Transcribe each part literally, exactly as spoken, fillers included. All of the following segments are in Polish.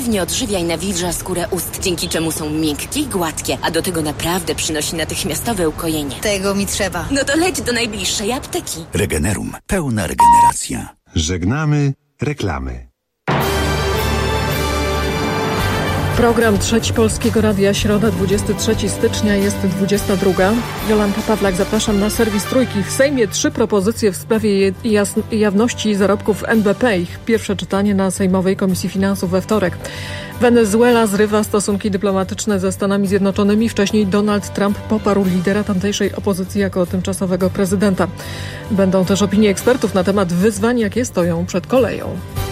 Nie odżywiaj nawilża skórę ust, dzięki czemu są miękkie i gładkie, a do tego naprawdę przynosi natychmiastowe ukojenie. Tego mi trzeba. No to leć do najbliższej apteki. Regenerum. Pełna regeneracja. Żegnamy reklamy. Program Trzeci Polskiego Radia, środa dwudziestego trzeciego stycznia, jest dwudziesta druga. Jolanta Pawlak, zapraszam na serwis Trójki. W Sejmie trzy propozycje w sprawie jawności zarobków N B P. Ich pierwsze czytanie na Sejmowej Komisji Finansów we wtorek. Wenezuela zrywa stosunki dyplomatyczne ze Stanami Zjednoczonymi. Wcześniej Donald Trump poparł lidera tamtejszej opozycji jako tymczasowego prezydenta. Będą też opinie ekspertów na temat wyzwań, jakie stoją przed koleją.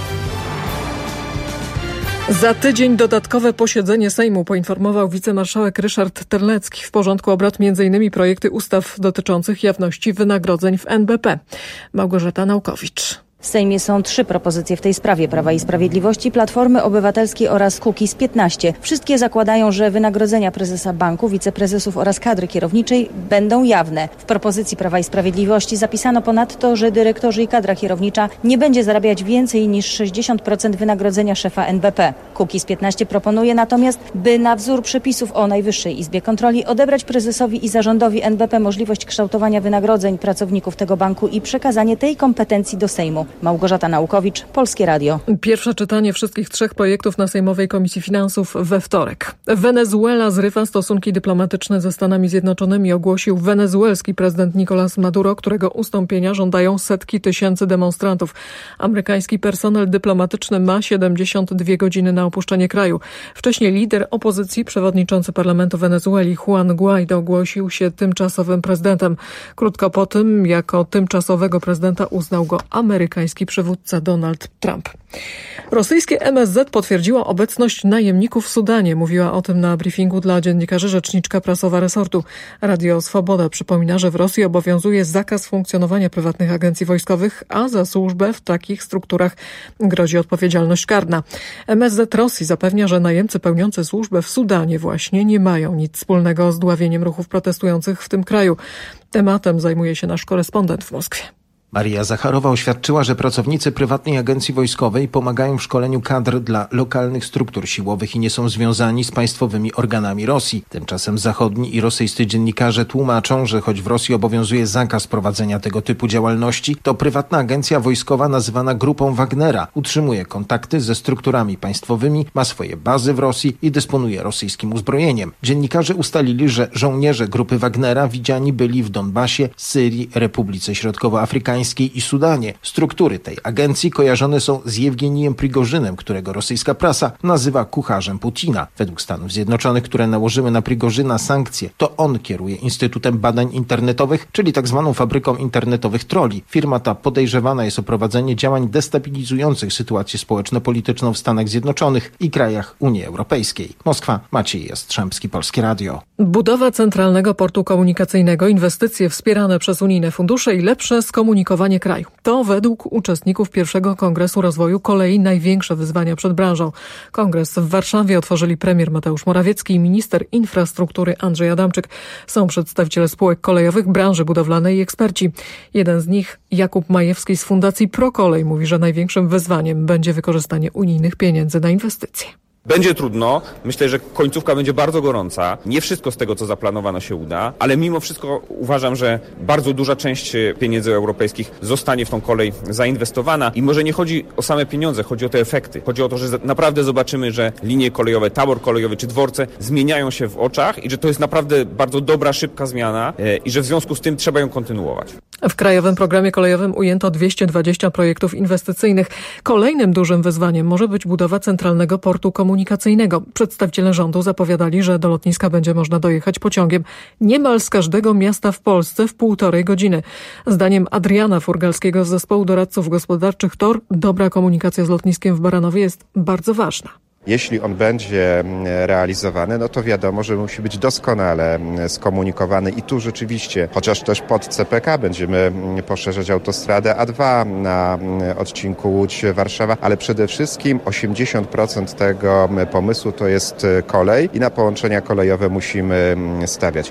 Za tydzień dodatkowe posiedzenie Sejmu, poinformował wicemarszałek Ryszard Terlecki. W porządku obrad m.in. projekty ustaw dotyczących jawności wynagrodzeń w N B P. Małgorzata Naukowicz. W Sejmie są trzy propozycje w tej sprawie: Prawa i Sprawiedliwości, Platformy Obywatelskiej oraz Kukiz piętnaście. Wszystkie zakładają, że wynagrodzenia prezesa banku, wiceprezesów oraz kadry kierowniczej będą jawne. W propozycji Prawa i Sprawiedliwości zapisano ponadto, że dyrektorzy i kadra kierownicza nie będzie zarabiać więcej niż sześćdziesiąt procent wynagrodzenia szefa N B P. Kukiz piętnaście proponuje natomiast, by na wzór przepisów o Najwyższej Izbie Kontroli odebrać prezesowi i zarządowi N B P możliwość kształtowania wynagrodzeń pracowników tego banku i przekazanie tej kompetencji do Sejmu. Małgorzata Naukowicz, Polskie Radio. Pierwsze czytanie wszystkich trzech projektów na Sejmowej Komisji Finansów we wtorek. Wenezuela zrywa stosunki dyplomatyczne ze Stanami Zjednoczonymi, ogłosił wenezuelski prezydent Nicolás Maduro, którego ustąpienia żądają setki tysięcy demonstrantów. Amerykański personel dyplomatyczny ma siedemdziesiąt dwie godziny na opuszczenie kraju. Wcześniej lider opozycji, przewodniczący parlamentu Wenezueli Juan Guaido, ogłosił się tymczasowym prezydentem. Krótko po tym jako tymczasowego prezydenta uznał go amerykański przywódca Donald Trump. Rosyjskie M S Z potwierdziło obecność najemników w Sudanie. Mówiła o tym na briefingu dla dziennikarzy rzeczniczka prasowa resortu. Radio Swoboda przypomina, że w Rosji obowiązuje zakaz funkcjonowania prywatnych agencji wojskowych, a za służbę w takich strukturach grozi odpowiedzialność karna. M S Z Rosji zapewnia, że najemcy pełniący służbę w Sudanie właśnie nie mają nic wspólnego z dławieniem ruchów protestujących w tym kraju. Tematem zajmuje się nasz korespondent w Moskwie. Maria Zacharowa oświadczyła, że pracownicy prywatnej agencji wojskowej pomagają w szkoleniu kadr dla lokalnych struktur siłowych i nie są związani z państwowymi organami Rosji. Tymczasem zachodni i rosyjscy dziennikarze tłumaczą, że choć w Rosji obowiązuje zakaz prowadzenia tego typu działalności, to prywatna agencja wojskowa nazywana Grupą Wagnera utrzymuje kontakty ze strukturami państwowymi, ma swoje bazy w Rosji i dysponuje rosyjskim uzbrojeniem. Dziennikarze ustalili, że żołnierze Grupy Wagnera widziani byli w Donbasie, Syrii, Republice Środkowoafrykańskiej i Sudanie. Struktury tej agencji kojarzone są z Jewgenijem Prigorzynem, którego rosyjska prasa nazywa kucharzem Putina. Według Stanów Zjednoczonych, które nałożyły na Prigorzyna sankcje, to on kieruje Instytutem Badań Internetowych, czyli tak zwaną fabryką internetowych troli. Firma ta podejrzewana jest o prowadzenie działań destabilizujących sytuację społeczno-polityczną w Stanach Zjednoczonych i krajach Unii Europejskiej. Moskwa, Maciej Jastrzębski, Polskie Radio. Budowa centralnego portu komunikacyjnego, inwestycje wspierane przez unijne fundusze i lepsze skomunikowanie kraju. To według uczestników pierwszego Kongresu Rozwoju Kolei największe wyzwania przed branżą. Kongres w Warszawie otworzyli premier Mateusz Morawiecki i minister infrastruktury Andrzej Adamczyk. Są przedstawiciele spółek kolejowych, branży budowlanej i eksperci. Jeden z nich, Jakub Majewski z Fundacji ProKolej, mówi, że największym wyzwaniem będzie wykorzystanie unijnych pieniędzy na inwestycje. Będzie trudno, myślę, że końcówka będzie bardzo gorąca. Nie wszystko z tego, co zaplanowano, się uda, ale mimo wszystko uważam, że bardzo duża część pieniędzy europejskich zostanie w tą kolej zainwestowana i może nie chodzi o same pieniądze, chodzi o te efekty. Chodzi o to, że naprawdę zobaczymy, że linie kolejowe, tabor kolejowy czy dworce zmieniają się w oczach i że to jest naprawdę bardzo dobra, szybka zmiana i że w związku z tym trzeba ją kontynuować. W Krajowym Programie Kolejowym ujęto dwieście dwadzieścia projektów inwestycyjnych. Kolejnym dużym wyzwaniem może być budowa centralnego portu komunikacyjnego. Przedstawiciele rządu zapowiadali, że do lotniska będzie można dojechać pociągiem niemal z każdego miasta w Polsce w półtorej godziny. Zdaniem Adriana Furgalskiego z Zespołu Doradców Gospodarczych T O R dobra komunikacja z lotniskiem w Baranowie jest bardzo ważna. Jeśli on będzie realizowany, no to wiadomo, że musi być doskonale skomunikowany i tu rzeczywiście, chociaż też pod C P K będziemy poszerzać autostradę A dwa na odcinku Łódź-Warszawa, ale przede wszystkim osiemdziesiąt procent tego pomysłu to jest kolej i na połączenia kolejowe musimy stawiać.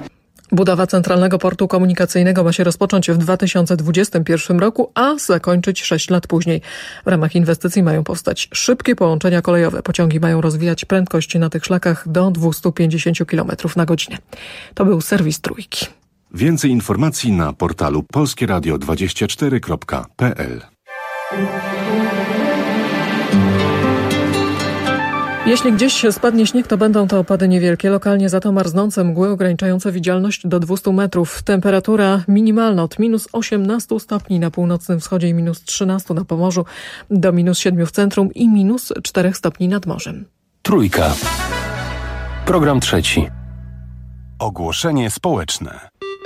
Budowa Centralnego Portu Komunikacyjnego ma się rozpocząć w dwa tysiące dwudziestym pierwszym roku, a zakończyć sześć lat później. W ramach inwestycji mają powstać szybkie połączenia kolejowe. Pociągi mają rozwijać prędkość na tych szlakach do dwieście pięćdziesiąt kilometrów na godzinę. To był serwis Trójki. Więcej informacji na portalu polskie radio dwadzieścia cztery kropka p l. Jeśli gdzieś spadnie śnieg, to będą to opady niewielkie, lokalnie za to marznące mgły ograniczające widzialność do dwieście metrów. Temperatura minimalna od minus osiemnaście stopni na północnym wschodzie i minus trzynaście na Pomorzu, do minus siedem w centrum i minus cztery stopni nad morzem. Trójka. Program trzeci. Ogłoszenie społeczne.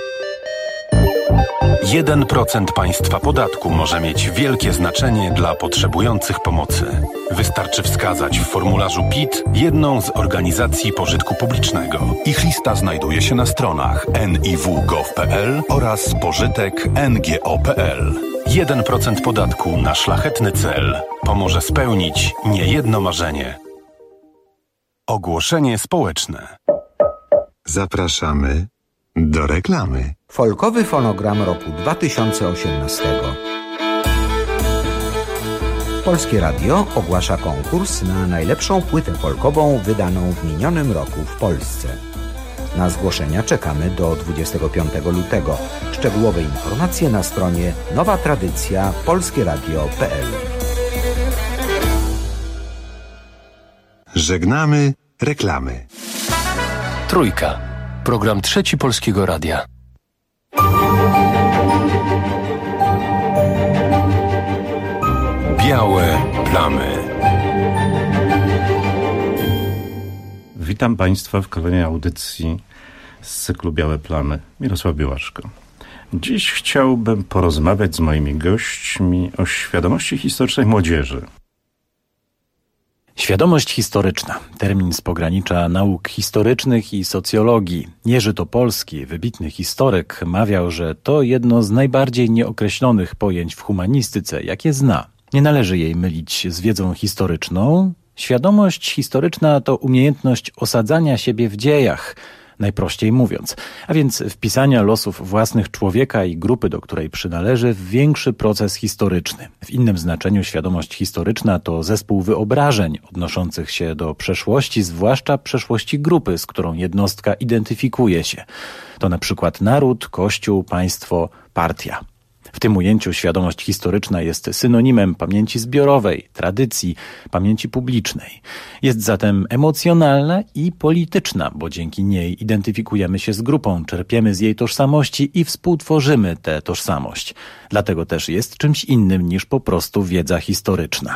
jeden procent państwa podatku może mieć wielkie znaczenie dla potrzebujących pomocy. Wystarczy wskazać w formularzu P I T jedną z organizacji pożytku publicznego. Ich lista znajduje się na stronach en i w kropka gov kropka p l oraz pożytek kropka n g o kropka p l. jeden procent podatku na szlachetny cel pomoże spełnić niejedno marzenie. Ogłoszenie społeczne. Zapraszamy do reklamy. Folkowy fonogram roku dwa tysiące osiemnastego. Polskie Radio ogłasza konkurs na najlepszą płytę folkową wydaną w minionym roku w Polsce. Na zgłoszenia czekamy do dwudziestego piątego lutego. Szczegółowe informacje na stronie nowa tradycja polskie radio kropka p l. Żegnamy reklamy. Trójka. Program trzeci Polskiego Radia. Białe plamy. Witam Państwa w kolejnej audycji z cyklu Białe Plamy. Mirosław Białaszko. Dziś chciałbym porozmawiać z moimi gośćmi o świadomości historycznej młodzieży. Świadomość historyczna. Termin z pogranicza nauk historycznych i socjologii. Jerzy Topolski, wybitny historyk, mawiał, że to jedno z najbardziej nieokreślonych pojęć w humanistyce, jakie zna. Nie należy jej mylić z wiedzą historyczną. Świadomość historyczna to umiejętność osadzania siebie w dziejach, najprościej mówiąc, a więc wpisania losów własnych człowieka i grupy, do której przynależy, w większy proces historyczny. W innym znaczeniu świadomość historyczna to zespół wyobrażeń odnoszących się do przeszłości, zwłaszcza przeszłości grupy, z którą jednostka identyfikuje się. To na przykład naród, kościół, państwo, partia. W tym ujęciu świadomość historyczna jest synonimem pamięci zbiorowej, tradycji, pamięci publicznej. Jest zatem emocjonalna i polityczna, bo dzięki niej identyfikujemy się z grupą, czerpiemy z jej tożsamości i współtworzymy tę tożsamość. Dlatego też jest czymś innym niż po prostu wiedza historyczna.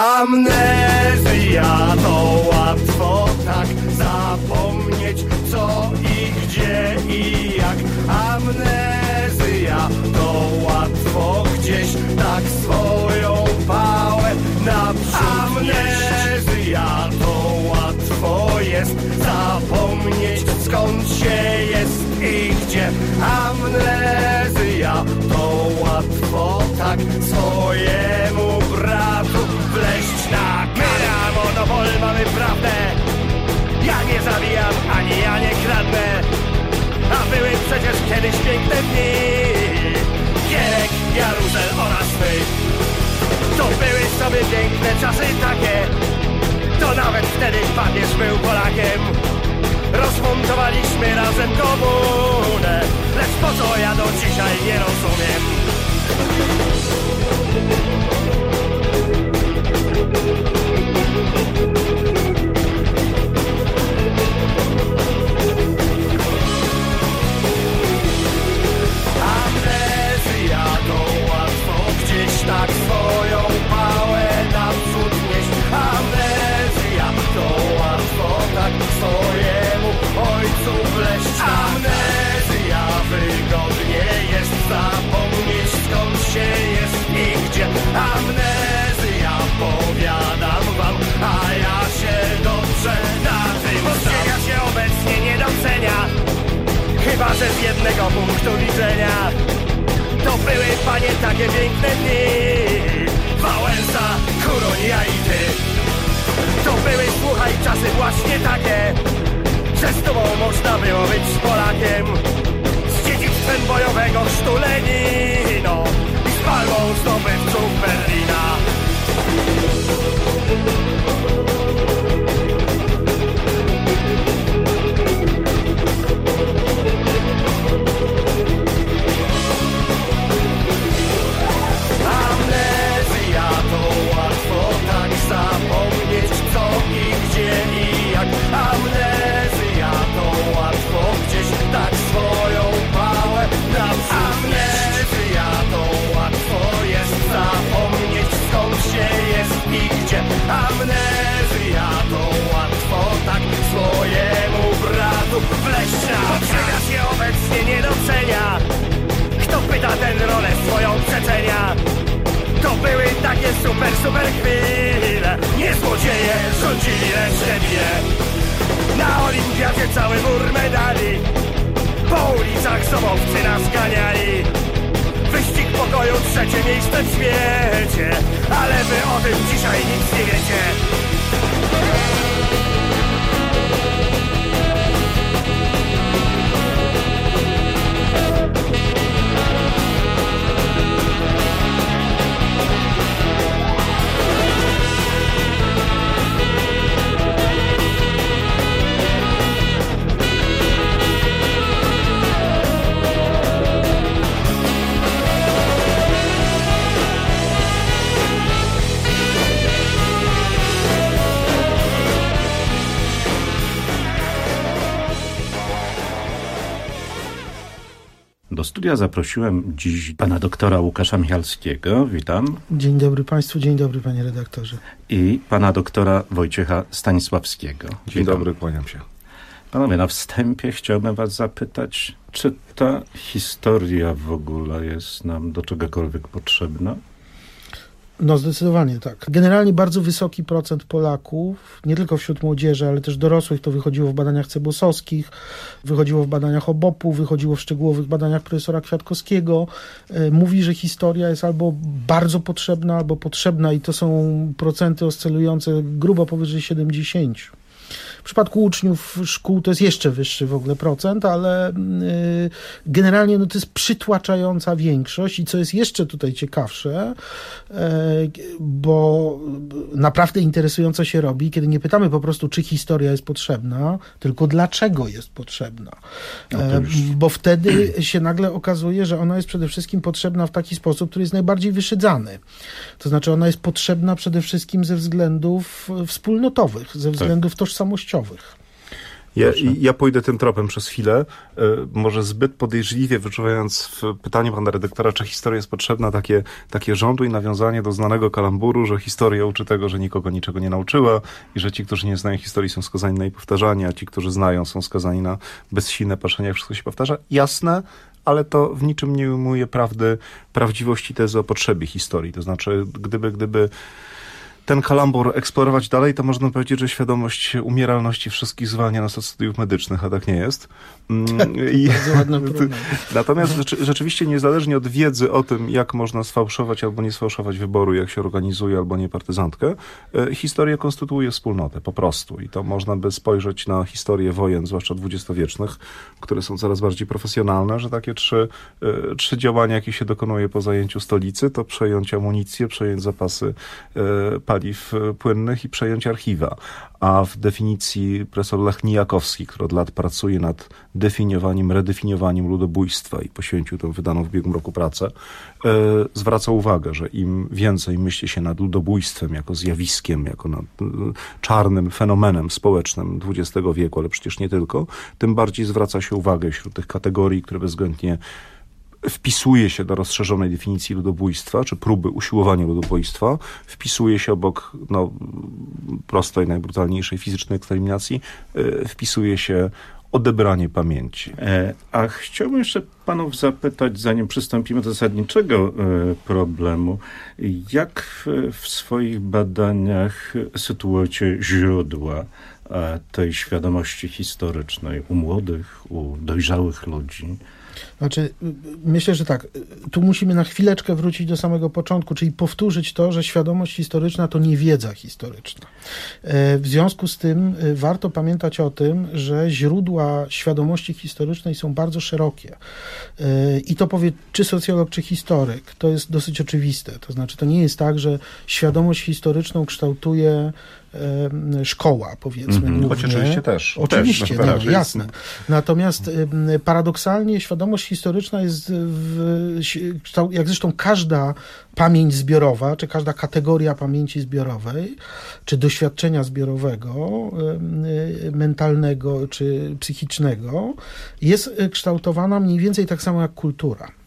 Amnezja to łatwo tak zapomnieć, co i gdzie i jak. Amnezja to łatwo gdzieś tak swoją pałę naprzód. Amnezja to łatwo jest zapomnieć, skąd się jest i gdzie. Amnezja to łatwo tak swojemu bratu wleść na kara. Monopol, mamy prawdę. Ja nie zabijam, ani ja nie kradnę. A były przecież kiedyś piękne dni. Gierek, Jaruzel oraz my. To były sobie piękne czasy takie. To nawet wtedy papież był Polakiem. Rozmontowaliśmy razem komunę. Lecz po co ja do dzisiaj nie rozumiem. Amnezja to łatwo gdzieś tak swoją pałę naprzód nieść. Amnezja to łatwo tak swojemu ojcu wleść. Amnezja wygodnie jest zapomnieć, skąd się jest i gdzie. Amnezja, powiadam wam, a ja się dobrze na tym znam. Się obecnie nie docenia, chyba że z jednego punktu widzenia. To były, panie, takie piękne dni. Wałęsa, Kuroń, ja i ty. To były, słuchaj, czasy właśnie takie, że z tobą można było być Polakiem. się bije. Na olimpiadzie cały mur medali, po ulicach sobowcy nas ganiali. Wyścig pokoju, trzecie miejsce w świecie, ale wy o tym dzisiaj nic nie wiecie. Do studia zaprosiłem dziś pana doktora Łukasza Michalskiego. Witam. Dzień dobry państwu, dzień dobry panie redaktorze. I pana doktora Wojciecha Stanisławskiego. Dzień Witam. dobry, kłaniam się. Panowie, na wstępie chciałbym was zapytać, czy ta historia w ogóle jest nam do czegokolwiek potrzebna? No zdecydowanie tak. Generalnie bardzo wysoki procent Polaków, nie tylko wśród młodzieży, ale też dorosłych, to wychodziło w badaniach cebosowskich, wychodziło w badaniach O B O P-u, wychodziło w szczegółowych badaniach profesora Kwiatkowskiego, mówi, że historia jest albo bardzo potrzebna, albo potrzebna i to są procenty oscylujące grubo powyżej siedemdziesiąt. W przypadku uczniów szkół to jest jeszcze wyższy w ogóle procent, ale generalnie no to jest przytłaczająca większość i co jest jeszcze tutaj ciekawsze, bo naprawdę interesująco się robi, kiedy nie pytamy po prostu, czy historia jest potrzebna, tylko dlaczego jest potrzebna. Bo wtedy się nagle okazuje, że ona jest przede wszystkim potrzebna w taki sposób, który jest najbardziej wyszydzany. To znaczy ona jest potrzebna przede wszystkim ze względów wspólnotowych, ze względów tożsamościowych. Ja, ja pójdę tym tropem przez chwilę, może zbyt podejrzliwie wyczuwając w pytaniu pana redaktora, czy historia jest potrzebna, takie, takie żądło i nawiązanie do znanego kalamburu, że historia uczy tego, że nikogo niczego nie nauczyła i że ci, którzy nie znają historii, są skazani na jej powtarzanie, a ci, którzy znają, są skazani na bezsilne patrzenie, jak wszystko się powtarza. Jasne, ale to w niczym nie ujmuje prawdy, prawdziwości tezy o potrzebie historii. To znaczy, gdyby, gdyby ten kalambur eksplorować dalej, to można powiedzieć, że świadomość umieralności wszystkich zwalnia nas od studiów medycznych, a tak nie jest. I natomiast rzeczy, rzeczywiście niezależnie od wiedzy o tym, jak można sfałszować albo nie sfałszować wyboru, jak się organizuje albo nie partyzantkę, historia konstytuuje wspólnotę, po prostu. I to można by spojrzeć na historię wojen, zwłaszcza dwudziestowiecznych, które są coraz bardziej profesjonalne, że takie trzy, trzy działania, jakie się dokonuje po zajęciu stolicy, to przejąć amunicję, przejąć zapasy paliw płynnych i przejąć archiwa. A w definicji profesor Lech Nijakowski, który od lat pracuje nad definiowaniem, redefiniowaniem ludobójstwa i poświęcił tę wydaną w ubiegłym roku pracę, e, zwraca uwagę, że im więcej myśli się nad ludobójstwem jako zjawiskiem, jako nad e, czarnym fenomenem społecznym dwudziestego wieku, ale przecież nie tylko, tym bardziej zwraca się uwagę wśród tych kategorii, które bezwzględnie wpisuje się do rozszerzonej definicji ludobójstwa, czy próby usiłowania ludobójstwa, wpisuje się obok no, prostej, najbrutalniejszej fizycznej eksterminacji, yy, wpisuje się odebranie pamięci. E, a chciałbym jeszcze panów zapytać, zanim przystąpimy do zasadniczego e, problemu, jak w, w swoich badaniach sytuujecie źródła e, tej świadomości historycznej u młodych, u dojrzałych ludzi? Znaczy, myślę, że tak, tu musimy na chwileczkę wrócić do samego początku, czyli powtórzyć to, że świadomość historyczna to nie wiedza historyczna. W związku z tym warto pamiętać o tym, że źródła świadomości historycznej są bardzo szerokie. I to powie czy socjolog, czy historyk. To jest dosyć oczywiste. To znaczy, to nie jest tak, że świadomość historyczną kształtuje szkoła, powiedzmy. Mm-hmm. Choć oczywiście też. Oczywiście, też, no, no, jasne. Natomiast y, paradoksalnie świadomość historyczna jest, w, jak zresztą każda pamięć zbiorowa, czy każda kategoria pamięci zbiorowej, czy doświadczenia zbiorowego, y, y, mentalnego, czy psychicznego, jest kształtowana mniej więcej tak samo jak kultura.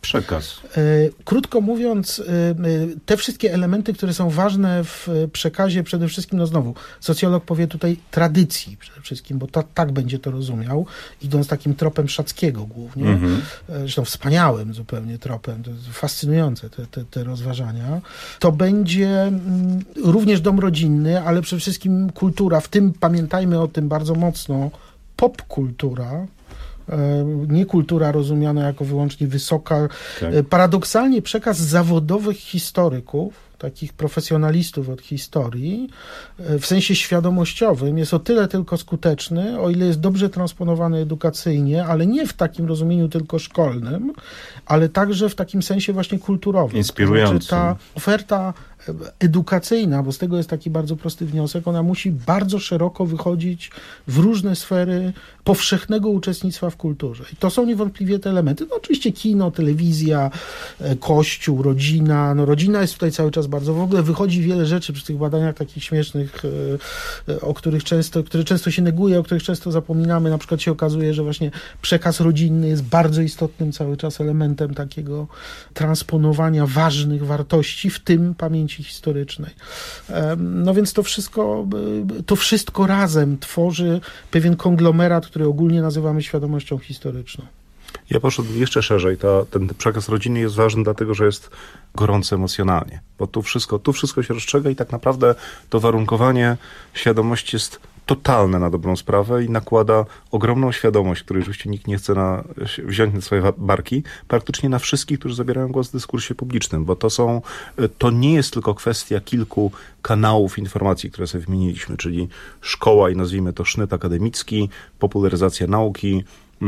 Przekaz. Krótko mówiąc, te wszystkie elementy, które są ważne w przekazie, przede wszystkim, no znowu, socjolog powie tutaj tradycji przede wszystkim, bo to, tak będzie to rozumiał, idąc takim tropem Szackiego głównie, mm-hmm. zresztą wspaniałym zupełnie tropem, to jest fascynujące te, te, te rozważania. To będzie również dom rodzinny, ale przede wszystkim kultura, w tym pamiętajmy o tym bardzo mocno, popkultura, nie kultura rozumiana jako wyłącznie wysoka. Tak. Paradoksalnie przekaz zawodowych historyków, takich profesjonalistów od historii, w sensie świadomościowym jest o tyle tylko skuteczny, o ile jest dobrze transponowany edukacyjnie, ale nie w takim rozumieniu tylko szkolnym, ale także w takim sensie właśnie kulturowym. Inspirującym. To znaczy ta oferta edukacyjna, bo z tego jest taki bardzo prosty wniosek, ona musi bardzo szeroko wychodzić w różne sfery powszechnego uczestnictwa w kulturze. I to są niewątpliwie te elementy. No oczywiście kino, telewizja, kościół, rodzina. No rodzina jest tutaj cały czas bardzo, w ogóle wychodzi wiele rzeczy przy tych badaniach takich śmiesznych, o których często, które często się neguje, o których często zapominamy. Na przykład się okazuje, że właśnie przekaz rodzinny jest bardzo istotnym cały czas elementem takiego transponowania ważnych wartości, w tym pamięci historycznej. No więc to wszystko, to wszystko razem tworzy pewien konglomerat, który ogólnie nazywamy świadomością historyczną. Ja poszedłem jeszcze szerzej. Ta, ten przekaz rodzinny jest ważny dlatego, że jest gorący emocjonalnie, bo tu wszystko, tu wszystko się rozstrzega i tak naprawdę to warunkowanie świadomości jest totalne na dobrą sprawę i nakłada ogromną świadomość, której oczywiście nikt nie chce na, wziąć na swoje barki, praktycznie na wszystkich, którzy zabierają głos w dyskursie publicznym, bo to są, to nie jest tylko kwestia kilku kanałów informacji, które sobie wymieniliśmy, czyli szkoła i nazwijmy to sznyt akademicki, popularyzacja nauki,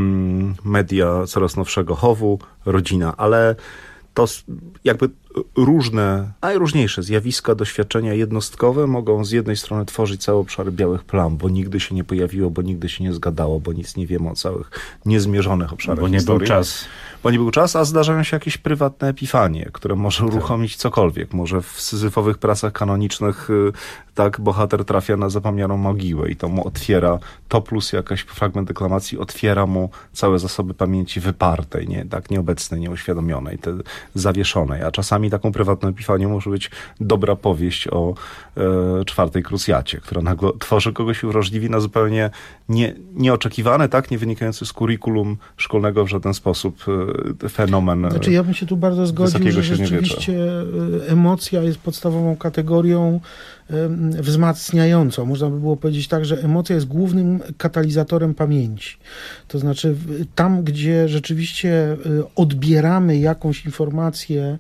media coraz nowszego chowu, rodzina, ale to jakby różne, najróżniejsze zjawiska, doświadczenia jednostkowe mogą z jednej strony tworzyć cały obszar białych plam, bo nigdy się nie pojawiło, bo nigdy się nie zgadało, bo nic nie wiemy o całych niezmierzonych obszarach Bo nie historii. był czas. Bo nie był czas, a zdarzają się jakieś prywatne epifanie, które może tak. uruchomić cokolwiek. Może w syzyfowych pracach kanonicznych tak bohater trafia na zapomnianą mogiłę i to mu otwiera, to plus jakaś fragment deklamacji otwiera mu całe zasoby pamięci wypartej, nie, tak nieobecnej, nieuświadomionej, te zawieszonej. A czasami taką prywatną epifanią może być dobra powieść o e, czwartej krucjacie, która nagle tworzy kogoś i wrażliwi na zupełnie nie, nieoczekiwane, tak, nie wynikający z kurikulum szkolnego w żaden sposób e, fenomen. Znaczy ja bym się tu bardzo zgodził, że rzeczywiście emocja jest podstawową kategorią wzmacniającą. Można by było powiedzieć tak, że emocja jest głównym katalizatorem pamięci. To znaczy tam, gdzie rzeczywiście odbieramy jakąś informację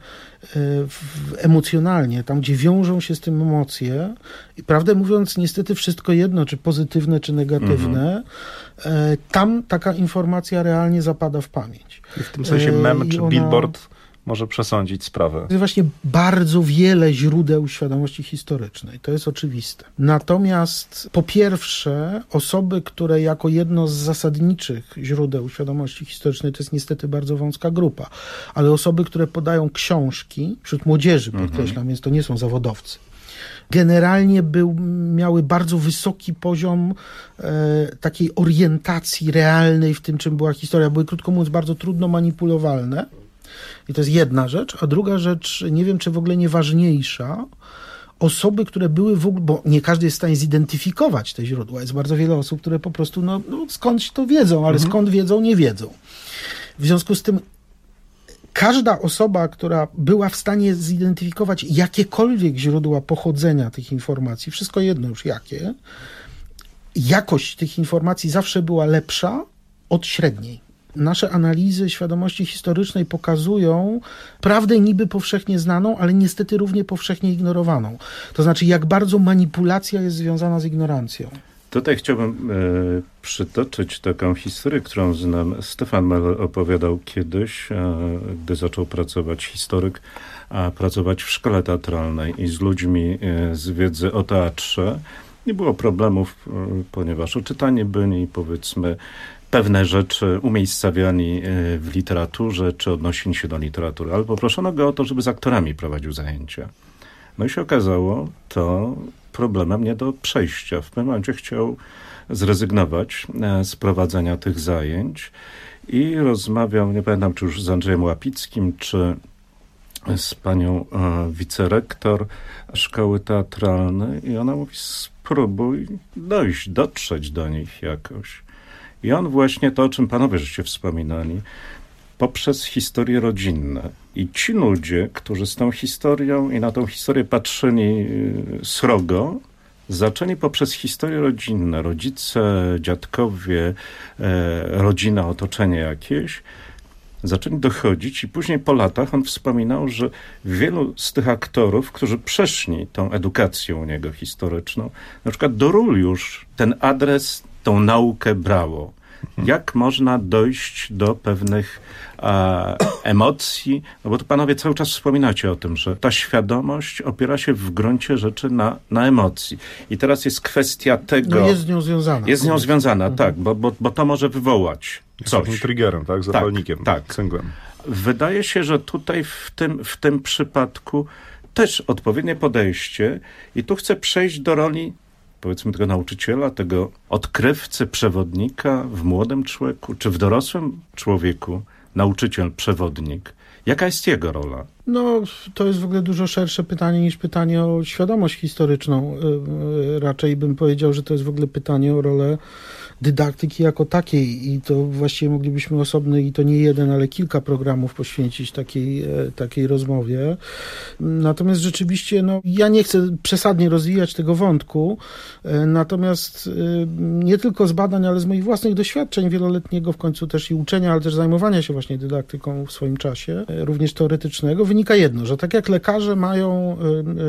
emocjonalnie, tam, gdzie wiążą się z tym emocje i prawdę mówiąc, niestety wszystko jedno, czy pozytywne, czy negatywne, mhm. tam taka informacja realnie zapada w pamięć. I w tym sensie mem czy ona... billboard może przesądzić sprawę. Jest właśnie bardzo wiele źródeł świadomości historycznej. To jest oczywiste. Natomiast po pierwsze, osoby, które jako jedno z zasadniczych źródeł świadomości historycznej, to jest niestety bardzo wąska grupa, ale osoby, które podają książki, wśród młodzieży podkreślam, mm-hmm. więc to nie są zawodowcy, generalnie był, miały bardzo wysoki poziom e, takiej orientacji realnej w tym, czym była historia. Były, krótko mówiąc, bardzo trudno manipulowalne. I to jest jedna rzecz, a druga rzecz, nie wiem, czy w ogóle nie ważniejsza, osoby, które były w ogóle, bo nie każdy jest w stanie zidentyfikować te źródła. Jest bardzo wiele osób, które po prostu, no, no skądś to wiedzą, ale mhm. skąd wiedzą, nie wiedzą. W związku z tym każda osoba, która była w stanie zidentyfikować jakiekolwiek źródła pochodzenia tych informacji, wszystko jedno już jakie, jakość tych informacji zawsze była lepsza od średniej. Nasze analizy świadomości historycznej pokazują prawdę niby powszechnie znaną, ale niestety równie powszechnie ignorowaną. To znaczy, jak bardzo manipulacja jest związana z ignorancją. Tutaj chciałbym e, przytoczyć taką historię, którą znam. Stefan Meller opowiadał kiedyś, e, gdy zaczął pracować historyk, a pracować w szkole teatralnej i z ludźmi e, z wiedzy o teatrze. Nie było problemów, e, ponieważ oczytani byli, powiedzmy, pewne rzeczy umiejscawiani w literaturze, czy odnosili się do literatury, ale poproszono go o to, żeby z aktorami prowadził zajęcia. No i się okazało to problemem nie do przejścia. W pewnym momencie chciał zrezygnować z prowadzenia tych zajęć i rozmawiał, nie pamiętam czy już z Andrzejem Łapickim, czy z panią e, wicerektor szkoły teatralnej i ona mówi, spróbuj dojść, dotrzeć do nich jakoś. I on właśnie to, o czym panowie żeście wspominali, poprzez historie rodzinne. I ci ludzie, którzy z tą historią i na tą historię patrzyli srogo, zaczęli poprzez historie rodzinne, rodzice, dziadkowie, e, rodzina, otoczenie jakieś, zaczęli dochodzić i później po latach on wspominał, że wielu z tych aktorów, którzy przeszli tą edukację u niego historyczną, na przykład do ról już ten adres, tą naukę brało. Jak można dojść do pewnych e, emocji, no bo tu panowie cały czas wspominacie o tym, że ta świadomość opiera się w gruncie rzeczy na, na emocji. I teraz jest kwestia tego... No jest z nią związana. Jest z nią związana, mhm. tak, bo, bo, bo to może wywołać coś. Jest triggerem, tak, zapalnikiem, tak, cynglem. Wydaje się, że tutaj w tym, w tym przypadku też odpowiednie podejście i tu chcę przejść do roli powiedzmy tego nauczyciela, tego odkrywcy, przewodnika w młodym człowieku, czy w dorosłym człowieku, nauczyciel, przewodnik. Jaka jest jego rola? No, to jest w ogóle dużo szersze pytanie niż pytanie o świadomość historyczną. Raczej bym powiedział, że to jest w ogóle pytanie o rolę dydaktyki jako takiej i to właściwie moglibyśmy osobny, i to nie jeden, ale kilka programów poświęcić takiej, takiej rozmowie. Natomiast rzeczywiście, no, ja nie chcę przesadnie rozwijać tego wątku, natomiast nie tylko z badań, ale z moich własnych doświadczeń wieloletniego w końcu też i uczenia, ale też zajmowania się właśnie dydaktyką w swoim czasie, również teoretycznego, wynika jedno, że tak jak lekarze mają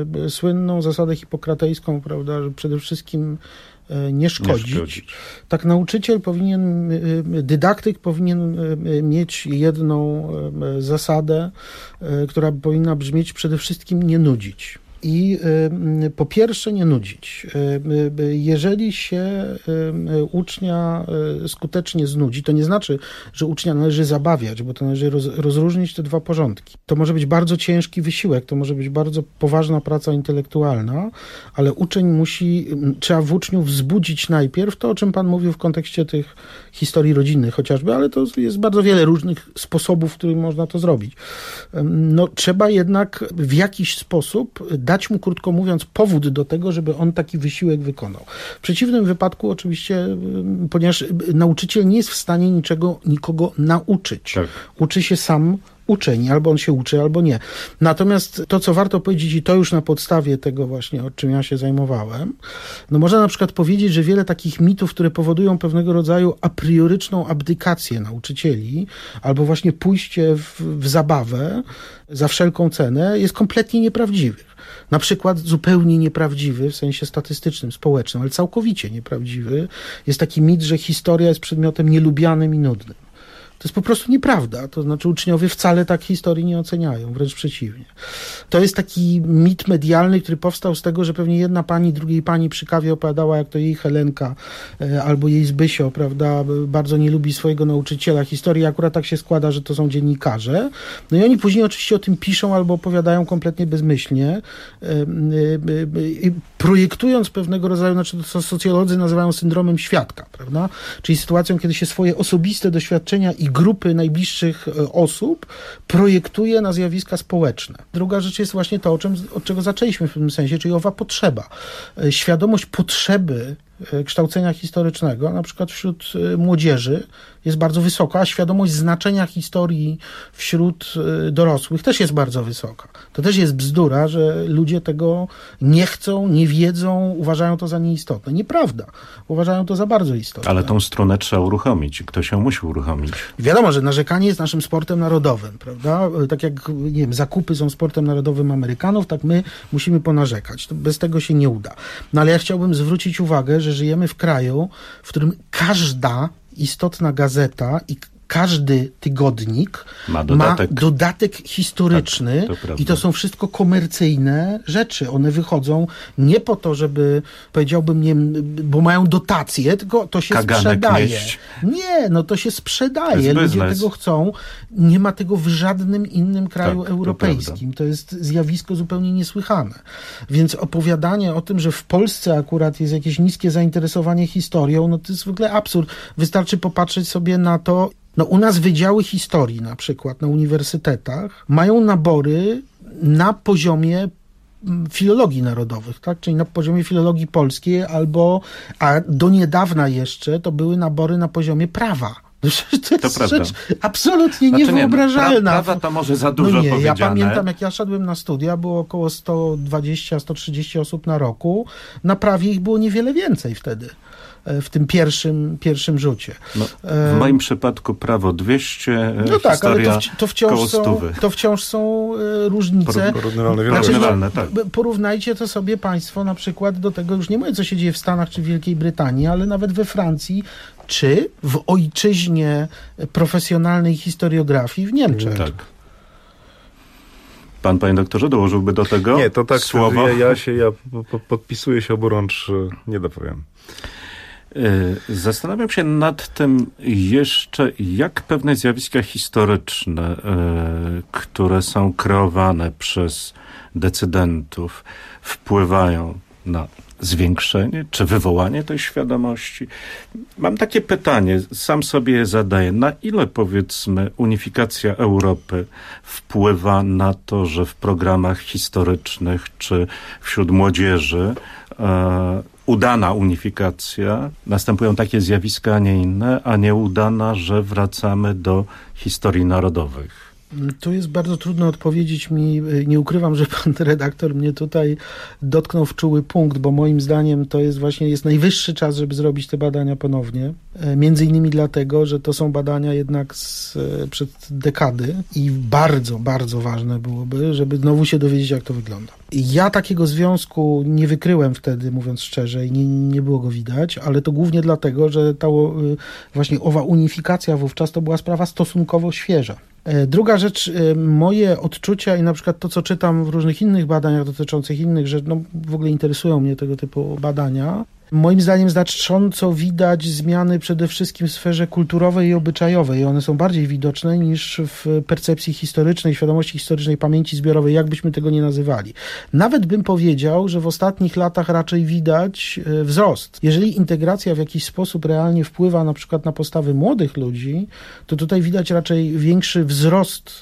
słynną zasadę hipokratejską, prawda, że przede wszystkim nie szkodzić. nie szkodzić. Tak nauczyciel powinien, dydaktyk powinien mieć jedną zasadę, która powinna brzmieć przede wszystkim nie nudzić. I y, po pierwsze nie nudzić. Y, jeżeli się y, ucznia y, skutecznie znudzi, to nie znaczy, że ucznia należy zabawiać, bo to należy roz, rozróżnić te dwa porządki. To może być bardzo ciężki wysiłek, to może być bardzo poważna praca intelektualna, ale uczeń musi, trzeba w uczniu wzbudzić najpierw to, o czym pan mówił w kontekście tych historii rodzinnych chociażby, ale to jest bardzo wiele różnych sposobów, w których można to zrobić. No, trzeba jednak w jakiś sposób dać mu, krótko mówiąc, powód do tego, żeby on taki wysiłek wykonał. W przeciwnym wypadku oczywiście, ponieważ nauczyciel nie jest w stanie niczego, nikogo nauczyć. Tak. Uczy się sam uczeń, albo on się uczy, albo nie. Natomiast to, co warto powiedzieć, i to już na podstawie tego właśnie, o czym ja się zajmowałem, no można na przykład powiedzieć, że wiele takich mitów, które powodują pewnego rodzaju a prioryczną abdykację nauczycieli, albo właśnie pójście w, w zabawę za wszelką cenę, jest kompletnie nieprawdziwych. Na przykład zupełnie nieprawdziwy w sensie statystycznym, społecznym, ale całkowicie nieprawdziwy jest taki mit, że historia jest przedmiotem nielubianym i nudnym. To jest po prostu nieprawda. To znaczy uczniowie wcale tak historii nie oceniają, wręcz przeciwnie. To jest taki mit medialny, który powstał z tego, że pewnie jedna pani drugiej pani przy kawie opowiadała, jak to jej Helenka albo jej Zbysio, prawda, bardzo nie lubi swojego nauczyciela historii. Akurat tak się składa, że to są dziennikarze. No i oni później oczywiście o tym piszą albo opowiadają kompletnie bezmyślnie, projektując pewnego rodzaju, znaczy to co socjolodzy nazywają syndromem świadka, prawda? Czyli sytuacją, kiedy się swoje osobiste doświadczenia i grupy najbliższych osób projektuje na zjawiska społeczne. Druga rzecz jest właśnie to, o czym, od czego zaczęliśmy w pewnym sensie, czyli owa potrzeba. Świadomość potrzeby kształcenia historycznego, na przykład wśród młodzieży, jest bardzo wysoka, a świadomość znaczenia historii wśród dorosłych też jest bardzo wysoka. To też jest bzdura, że ludzie tego nie chcą, nie wiedzą, uważają to za nieistotne. Nieprawda. Uważają to za bardzo istotne. Ale tą stronę trzeba uruchomić. Ktoś ją musi uruchomić. Wiadomo, że narzekanie jest naszym sportem narodowym, prawda? Tak jak, nie wiem, zakupy są sportem narodowym Amerykanów, tak my musimy ponarzekać. To bez tego się nie uda. No ale ja chciałbym zwrócić uwagę, że żyjemy w kraju, w którym każda istotna gazeta i każdy tygodnik ma dodatek, ma dodatek historyczny, tak, to i to są wszystko komercyjne rzeczy. One wychodzą nie po to, żeby, powiedziałbym, nie, bo mają dotacje, tylko to się Kaganek sprzedaje. Mieść. Nie, no to się sprzedaje. To Ludzie tego chcą. Nie ma tego w żadnym innym kraju tak, europejskim. To, to jest zjawisko zupełnie niesłychane. Więc opowiadanie o tym, że w Polsce akurat jest jakieś niskie zainteresowanie historią, no to jest w ogóle absurd. Wystarczy popatrzeć sobie na to, No u nas wydziały historii na przykład na uniwersytetach mają nabory na poziomie filologii narodowych, tak? Czyli na poziomie filologii polskiej albo, a do niedawna jeszcze to były nabory na poziomie prawa. To jest to rzecz absolutnie znaczy niewyobrażalna. Nie, pra, prawa to może za dużo no nie, powiedziane. Ja pamiętam, jak ja szedłem na studia, było około sto dwadzieścia do stu trzydziestu osób na roku. Na prawie ich było niewiele więcej wtedy. W tym pierwszym, pierwszym rzucie. No, w moim przypadku prawo dwieście, no tak, ale to, w, to, wciąż koło są, to wciąż są e, różnice. Porównywalne, znaczy, tak. Porównajcie to sobie państwo na przykład do tego, już nie mówię, co się dzieje w Stanach czy w Wielkiej Brytanii, ale nawet we Francji, czy w ojczyźnie profesjonalnej historiografii w Niemczech. Tak. Pan, panie doktorze, dołożyłby do tego Nie, to tak słowo? Ja, ja się, ja po, podpisuję się oburącz, nie dopowiem. Zastanawiam się nad tym jeszcze, jak pewne zjawiska historyczne, które są kreowane przez decydentów, wpływają na zwiększenie czy wywołanie tej świadomości. Mam takie pytanie, sam sobie je zadaję. Na ile, powiedzmy, unifikacja Europy wpływa na to, że w programach historycznych czy wśród młodzieży e, udana unifikacja, następują takie zjawiska, a nie inne, a nieudana, że wracamy do historii narodowych? Tu jest bardzo trudno odpowiedzieć mi. Nie ukrywam, że pan redaktor mnie tutaj dotknął w czuły punkt, bo moim zdaniem to jest właśnie jest najwyższy czas, żeby zrobić te badania ponownie. Między innymi dlatego, że to są badania jednak z, przed dekady i bardzo, bardzo ważne byłoby, żeby znowu się dowiedzieć, jak to wygląda. Ja takiego związku nie wykryłem wtedy, mówiąc szczerze, i nie, nie było go widać, ale to głównie dlatego, że ta właśnie owa unifikacja wówczas to była sprawa stosunkowo świeża. Druga rzecz, moje odczucia i na przykład to, co czytam w różnych innych badaniach dotyczących innych rzeczy, no w ogóle interesują mnie tego typu badania. Moim zdaniem znacząco widać zmiany przede wszystkim w sferze kulturowej i obyczajowej. I one są bardziej widoczne niż w percepcji historycznej, świadomości historycznej, pamięci zbiorowej, jak byśmy tego nie nazywali. Nawet bym powiedział, że w ostatnich latach raczej widać wzrost. Jeżeli integracja w jakiś sposób realnie wpływa na przykład na postawy młodych ludzi, to tutaj widać raczej większy wzrost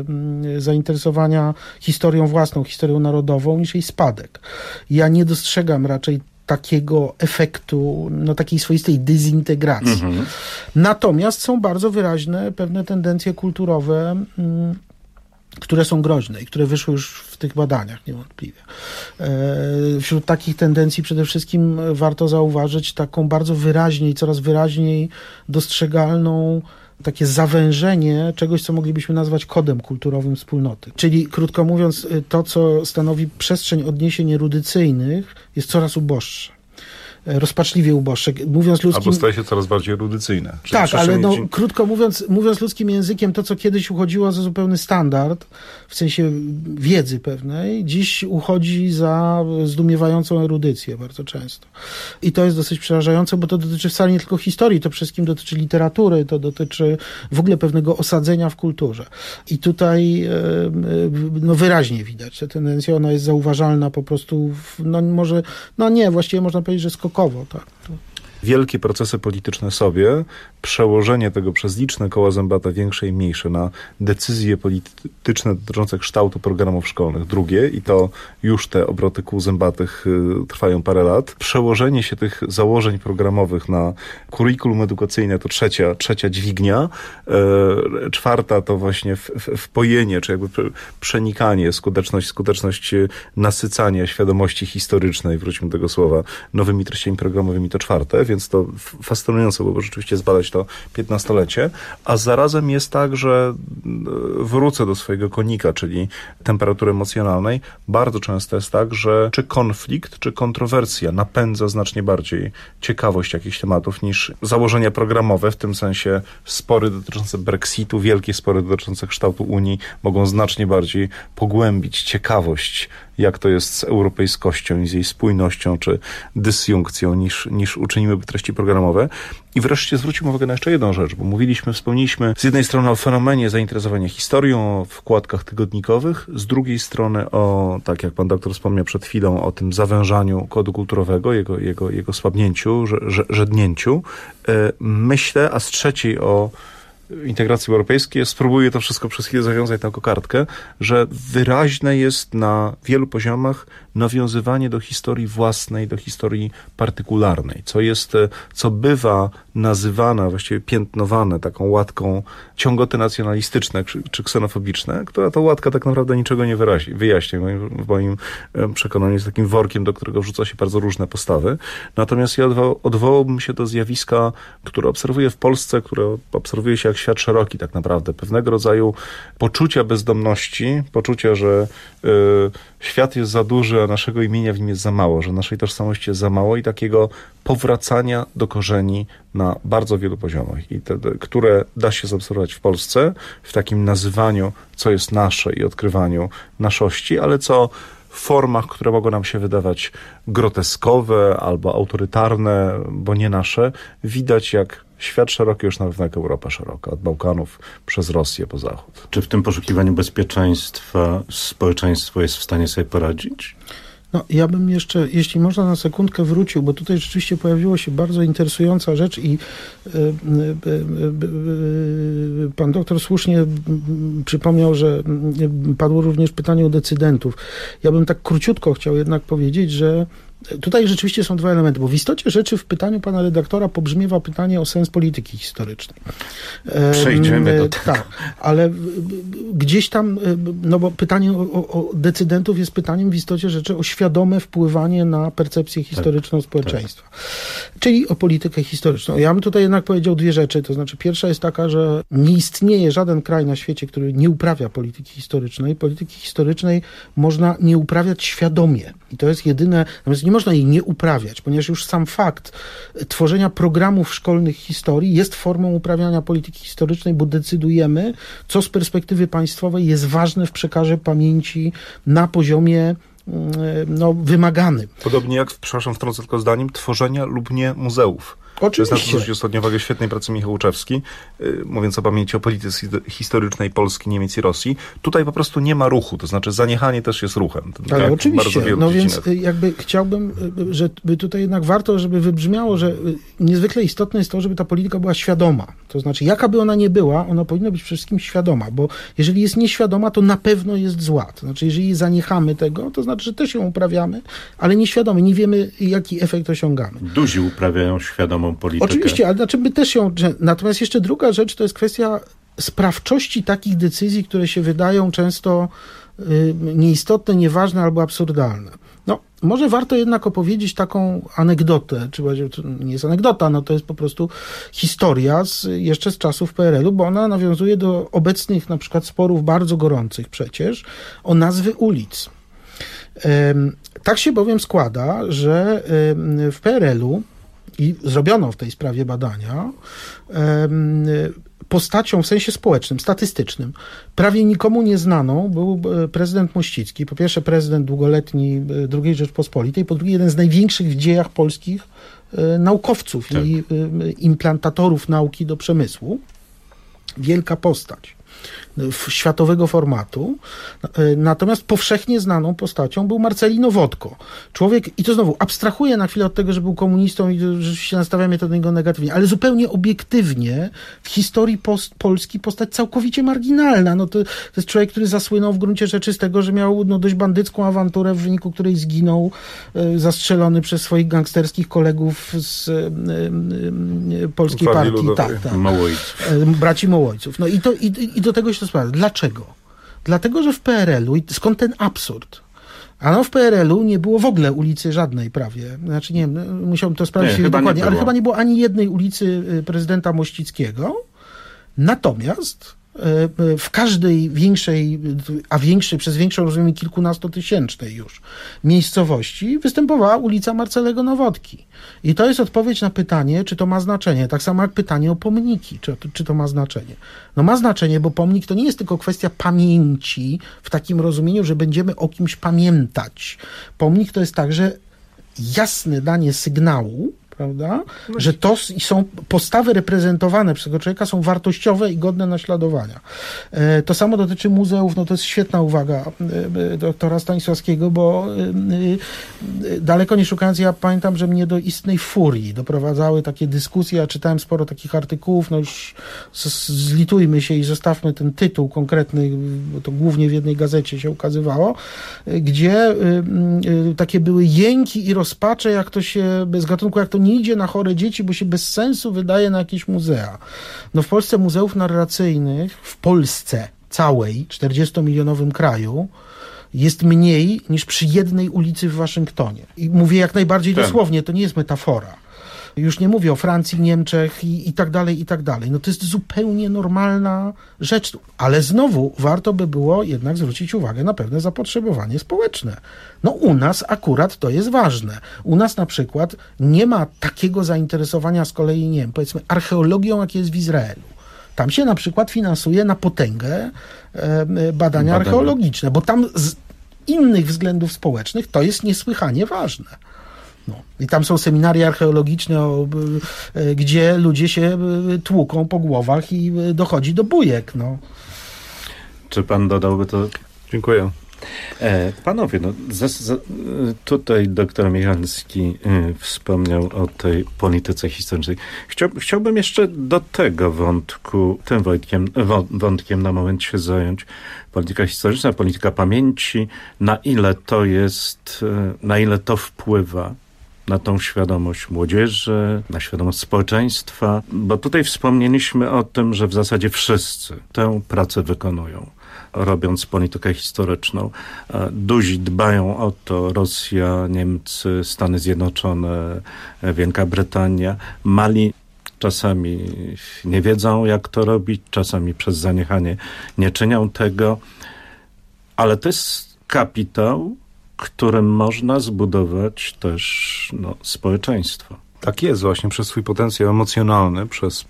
zainteresowania historią własną, historią narodową, niż jej spadek. Ja nie dostrzegam raczej takiego efektu, no takiej swoistej dezintegracji. Mhm. Natomiast są bardzo wyraźne pewne tendencje kulturowe, mm, które są groźne i które wyszły już w tych badaniach niewątpliwie. E, wśród takich tendencji przede wszystkim warto zauważyć taką bardzo wyraźnie i coraz wyraźniej dostrzegalną takie zawężenie czegoś, co moglibyśmy nazwać kodem kulturowym wspólnoty. Czyli, krótko mówiąc, to, co stanowi przestrzeń odniesień erudycyjnych, jest coraz uboższe. Rozpaczliwie uboższe. Mówiąc ludzkim... Albo staje się coraz bardziej erudycyjne. Czyli tak, ale no, ci... krótko mówiąc, mówiąc ludzkim językiem, to, co kiedyś uchodziło za zupełny standard, w sensie wiedzy pewnej, dziś uchodzi za zdumiewającą erudycję bardzo często. I to jest dosyć przerażające, bo to dotyczy wcale nie tylko historii, to przede wszystkim dotyczy literatury, to dotyczy w ogóle pewnego osadzenia w kulturze. I tutaj no, wyraźnie widać tę tendencję, ona jest zauważalna po prostu, w, no może, no nie, właściwie można powiedzieć, że skokowo. Tak. Wielkie procesy polityczne sobie, przełożenie tego przez liczne koła zębate, większe i mniejsze, na decyzje polityczne dotyczące kształtu programów szkolnych. Drugie, i to już te obroty kół zębatych y, trwają parę lat. Przełożenie się tych założeń programowych na kurikulum edukacyjne to trzecia, trzecia dźwignia. E, czwarta to właśnie w, w, wpojenie, czy jakby przenikanie, skuteczność, skuteczność nasycania świadomości historycznej, wróćmy do tego słowa, nowymi treściami programowymi to czwarte, więc to fascynujące było rzeczywiście zbadać to piętnastolecie, a zarazem jest tak, że wrócę do swojego konika, czyli temperatury emocjonalnej. Bardzo często jest tak, że czy konflikt, czy kontrowersja napędza znacznie bardziej ciekawość jakichś tematów niż założenia programowe, w tym sensie spory dotyczące Brexitu, wielkie spory dotyczące kształtu Unii mogą znacznie bardziej pogłębić ciekawość, jak to jest z europejskością i z jej spójnością czy dysjunkcją, niż, niż uczynimy treści programowe. I wreszcie zwróćmy uwagę na jeszcze jedną rzecz, bo mówiliśmy, wspomnieliśmy z jednej strony o fenomenie zainteresowania historią, o wkładkach tygodnikowych, z drugiej strony o, tak jak pan doktor wspomniał przed chwilą, o tym zawężaniu kodu kulturowego, jego, jego, jego słabnięciu, że, że, żednięciu. Myślę, a z trzeciej o integracji europejskiej. Spróbuję to wszystko przez chwilę zawiązać na kokardkę, że wyraźne jest na wielu poziomach nawiązywanie do historii własnej, do historii partykularnej, co jest, co bywa nazywane, właściwie piętnowane taką łatką ciągoty nacjonalistyczne czy, czy ksenofobiczne, która to łatka tak naprawdę niczego nie wyrazi, wyjaśnia. W moim, w moim przekonaniu jest takim workiem, do którego wrzuca się bardzo różne postawy. Natomiast ja odwo- odwołałbym się do zjawiska, które obserwuję w Polsce, które obserwuje się jak świat szeroki tak naprawdę, pewnego rodzaju poczucia bezdomności, poczucia, że y, świat jest za duży, a naszego imienia w nim jest za mało, że naszej tożsamości jest za mało i takiego powracania do korzeni na bardzo wielu poziomach, i te, te, które da się zaobserwować w Polsce, w takim nazywaniu, co jest nasze i odkrywaniu naszości, ale co w formach, które mogą nam się wydawać groteskowe albo autorytarne, bo nie nasze, widać jak świat szeroki, już na pewno jak Europa szeroka, od Bałkanów przez Rosję po Zachód. Czy w tym poszukiwaniu bezpieczeństwa społeczeństwo jest w stanie sobie poradzić? No, ja bym jeszcze, jeśli można, na sekundkę wrócił, bo tutaj rzeczywiście pojawiła się bardzo interesująca rzecz i y, y, y, y, pan doktor słusznie przypomniał, że padło również pytanie o decydentów. Ja bym tak króciutko chciał jednak powiedzieć, że tutaj rzeczywiście są dwa elementy, bo w istocie rzeczy w pytaniu pana redaktora pobrzmiewa pytanie o sens polityki historycznej. Przejdziemy do tego. Tak, ale gdzieś tam, no bo pytanie o, o decydentów jest pytaniem w istocie rzeczy o świadome wpływanie na percepcję historyczną tak, społeczeństwa. Tak. Czyli o politykę historyczną. Ja bym tutaj jednak powiedział dwie rzeczy. To znaczy pierwsza jest taka, że nie istnieje żaden kraj na świecie, który nie uprawia polityki historycznej. Polityki historycznej można nie uprawiać świadomie. I to jest jedyne, natomiast nie można jej nie uprawiać, ponieważ już sam fakt tworzenia programów szkolnych historii jest formą uprawiania polityki historycznej, bo decydujemy, co z perspektywy państwowej jest ważne w przekazie pamięci na poziomie no, wymaganym. Podobnie jak, przepraszam, wtrącę tylko zdaniem, tworzenia lub nie muzeów. Oczywiście. To jest na zwrócić ostatnio uwagę świetnej pracy Michał Łuczewski, yy, mówiąc o pamięci o polityce historycznej Polski, Niemiec i Rosji. Tutaj po prostu nie ma ruchu, to znaczy zaniechanie też jest ruchem. Ale tak, oczywiście, no więc jakby chciałbym, żeby tutaj jednak warto, żeby wybrzmiało, że niezwykle istotne jest to, żeby ta polityka była świadoma. To znaczy, jaka by ona nie była, ona powinna być przede wszystkim świadoma, bo jeżeli jest nieświadoma, to na pewno jest zła. To znaczy, jeżeli zaniechamy tego, to znaczy, że też ją uprawiamy, ale nieświadomie, nie wiemy, jaki efekt osiągamy. Duzi uprawiają świadomą politykę. Oczywiście, ale znaczy my też ją... Natomiast jeszcze druga rzecz to jest kwestia sprawczości takich decyzji, które się wydają często y, nieistotne, nieważne albo absurdalne. No, może warto jednak opowiedzieć taką anegdotę, czy to nie jest anegdota, no to jest po prostu historia z, jeszcze z czasów P R L u, bo ona nawiązuje do obecnych na przykład sporów bardzo gorących przecież o nazwy ulic. Ym, tak się bowiem składa, że ym, w P R L u i zrobiono w tej sprawie badania, postacią w sensie społecznym, statystycznym, prawie nikomu nieznaną był prezydent Mościcki. Po pierwsze prezydent długoletni drugiej Rzeczpospolitej, po drugie jeden z największych w dziejach polskich naukowców tak. i implantatorów nauki do przemysłu. Wielka postać światowego formatu. Natomiast powszechnie znaną postacią był Marcelino Wodko. Człowiek, i to znowu abstrahuję na chwilę od tego, że był komunistą i rzeczywiście nastawiamy to do niego negatywnie, ale zupełnie obiektywnie w historii post- Polski postać całkowicie marginalna. No to, to jest człowiek, który zasłynął w gruncie rzeczy z tego, że miał no, dość bandycką awanturę, w wyniku której zginął e, zastrzelony przez swoich gangsterskich kolegów z e, e, polskiej Partii partii. Ludowej. Tak, tak. Mołojców. E, braci Mołojców. No i, to, i, i do tego się to sprawia. Dlaczego? Dlatego, że w P R L u, i skąd ten absurd? Ano w P R L u nie było w ogóle ulicy żadnej prawie. Znaczy nie wiem, musiałbym to sprawdzić nie, dokładnie, nie ale chyba nie było ani jednej ulicy prezydenta Mościckiego. Natomiast w każdej większej, a większej, przez większą rozumiem kilkunastotysięcznej już miejscowości występowała ulica Marcelego Nowotki. I to jest odpowiedź na pytanie, czy to ma znaczenie. Tak samo jak pytanie o pomniki, czy, czy to ma znaczenie. No ma znaczenie, bo pomnik to nie jest tylko kwestia pamięci w takim rozumieniu, że będziemy o kimś pamiętać. Pomnik to jest także jasne danie sygnału, prawda? Że to są postawy reprezentowane przez tego człowieka są wartościowe i godne naśladowania. To samo dotyczy muzeów, no to jest świetna uwaga doktora Stanisławskiego, bo daleko nie szukając, ja pamiętam, że mnie do istnej furii doprowadzały takie dyskusje, ja czytałem sporo takich artykułów, no już zlitujmy się i zostawmy ten tytuł konkretny, bo to głównie w jednej gazecie się ukazywało, gdzie takie były jęki i rozpacze, jak to się, bez gatunku, jak to nie idzie na chore dzieci, bo się bez sensu wydaje na jakieś muzea. No w Polsce muzeów narracyjnych, w Polsce całej, czterdziestomilionowym kraju, jest mniej niż przy jednej ulicy w Waszyngtonie. I mówię jak najbardziej Ten. dosłownie, to nie jest metafora. Już nie mówię o Francji, Niemczech i, i tak dalej, i tak dalej. No to jest zupełnie normalna rzecz. Ale znowu warto by było jednak zwrócić uwagę na pewne zapotrzebowanie społeczne. No u nas akurat to jest ważne. U nas na przykład nie ma takiego zainteresowania z kolei, nie wiem, powiedzmy archeologią, jak jest w Izraelu. Tam się na przykład finansuje na potęgę e, badania, badania archeologiczne, bo tam z innych względów społecznych to jest niesłychanie ważne. No. I tam są seminaria archeologiczne, o, y, gdzie ludzie się y, tłuką po głowach i y, dochodzi do bujek. No. Czy pan dodałby to? Dziękuję. E, panowie, no, za, za, tutaj doktor Michalski y, wspomniał o tej polityce historycznej. Chciał, chciałbym jeszcze do tego wątku, tym wątkiem, wątkiem na moment się zająć. Polityka historyczna, polityka pamięci, na ile to jest, na ile to wpływa na tą świadomość młodzieży, na świadomość społeczeństwa, bo tutaj wspomnieliśmy o tym, że w zasadzie wszyscy tę pracę wykonują, robiąc politykę historyczną. Duzi dbają o to, Rosja, Niemcy, Stany Zjednoczone, Wielka Brytania, mali czasami nie wiedzą, jak to robić, czasami przez zaniechanie nie czynią tego, ale to jest kapitał, którym można zbudować też no, społeczeństwo. Tak jest, właśnie przez swój potencjał emocjonalny, przez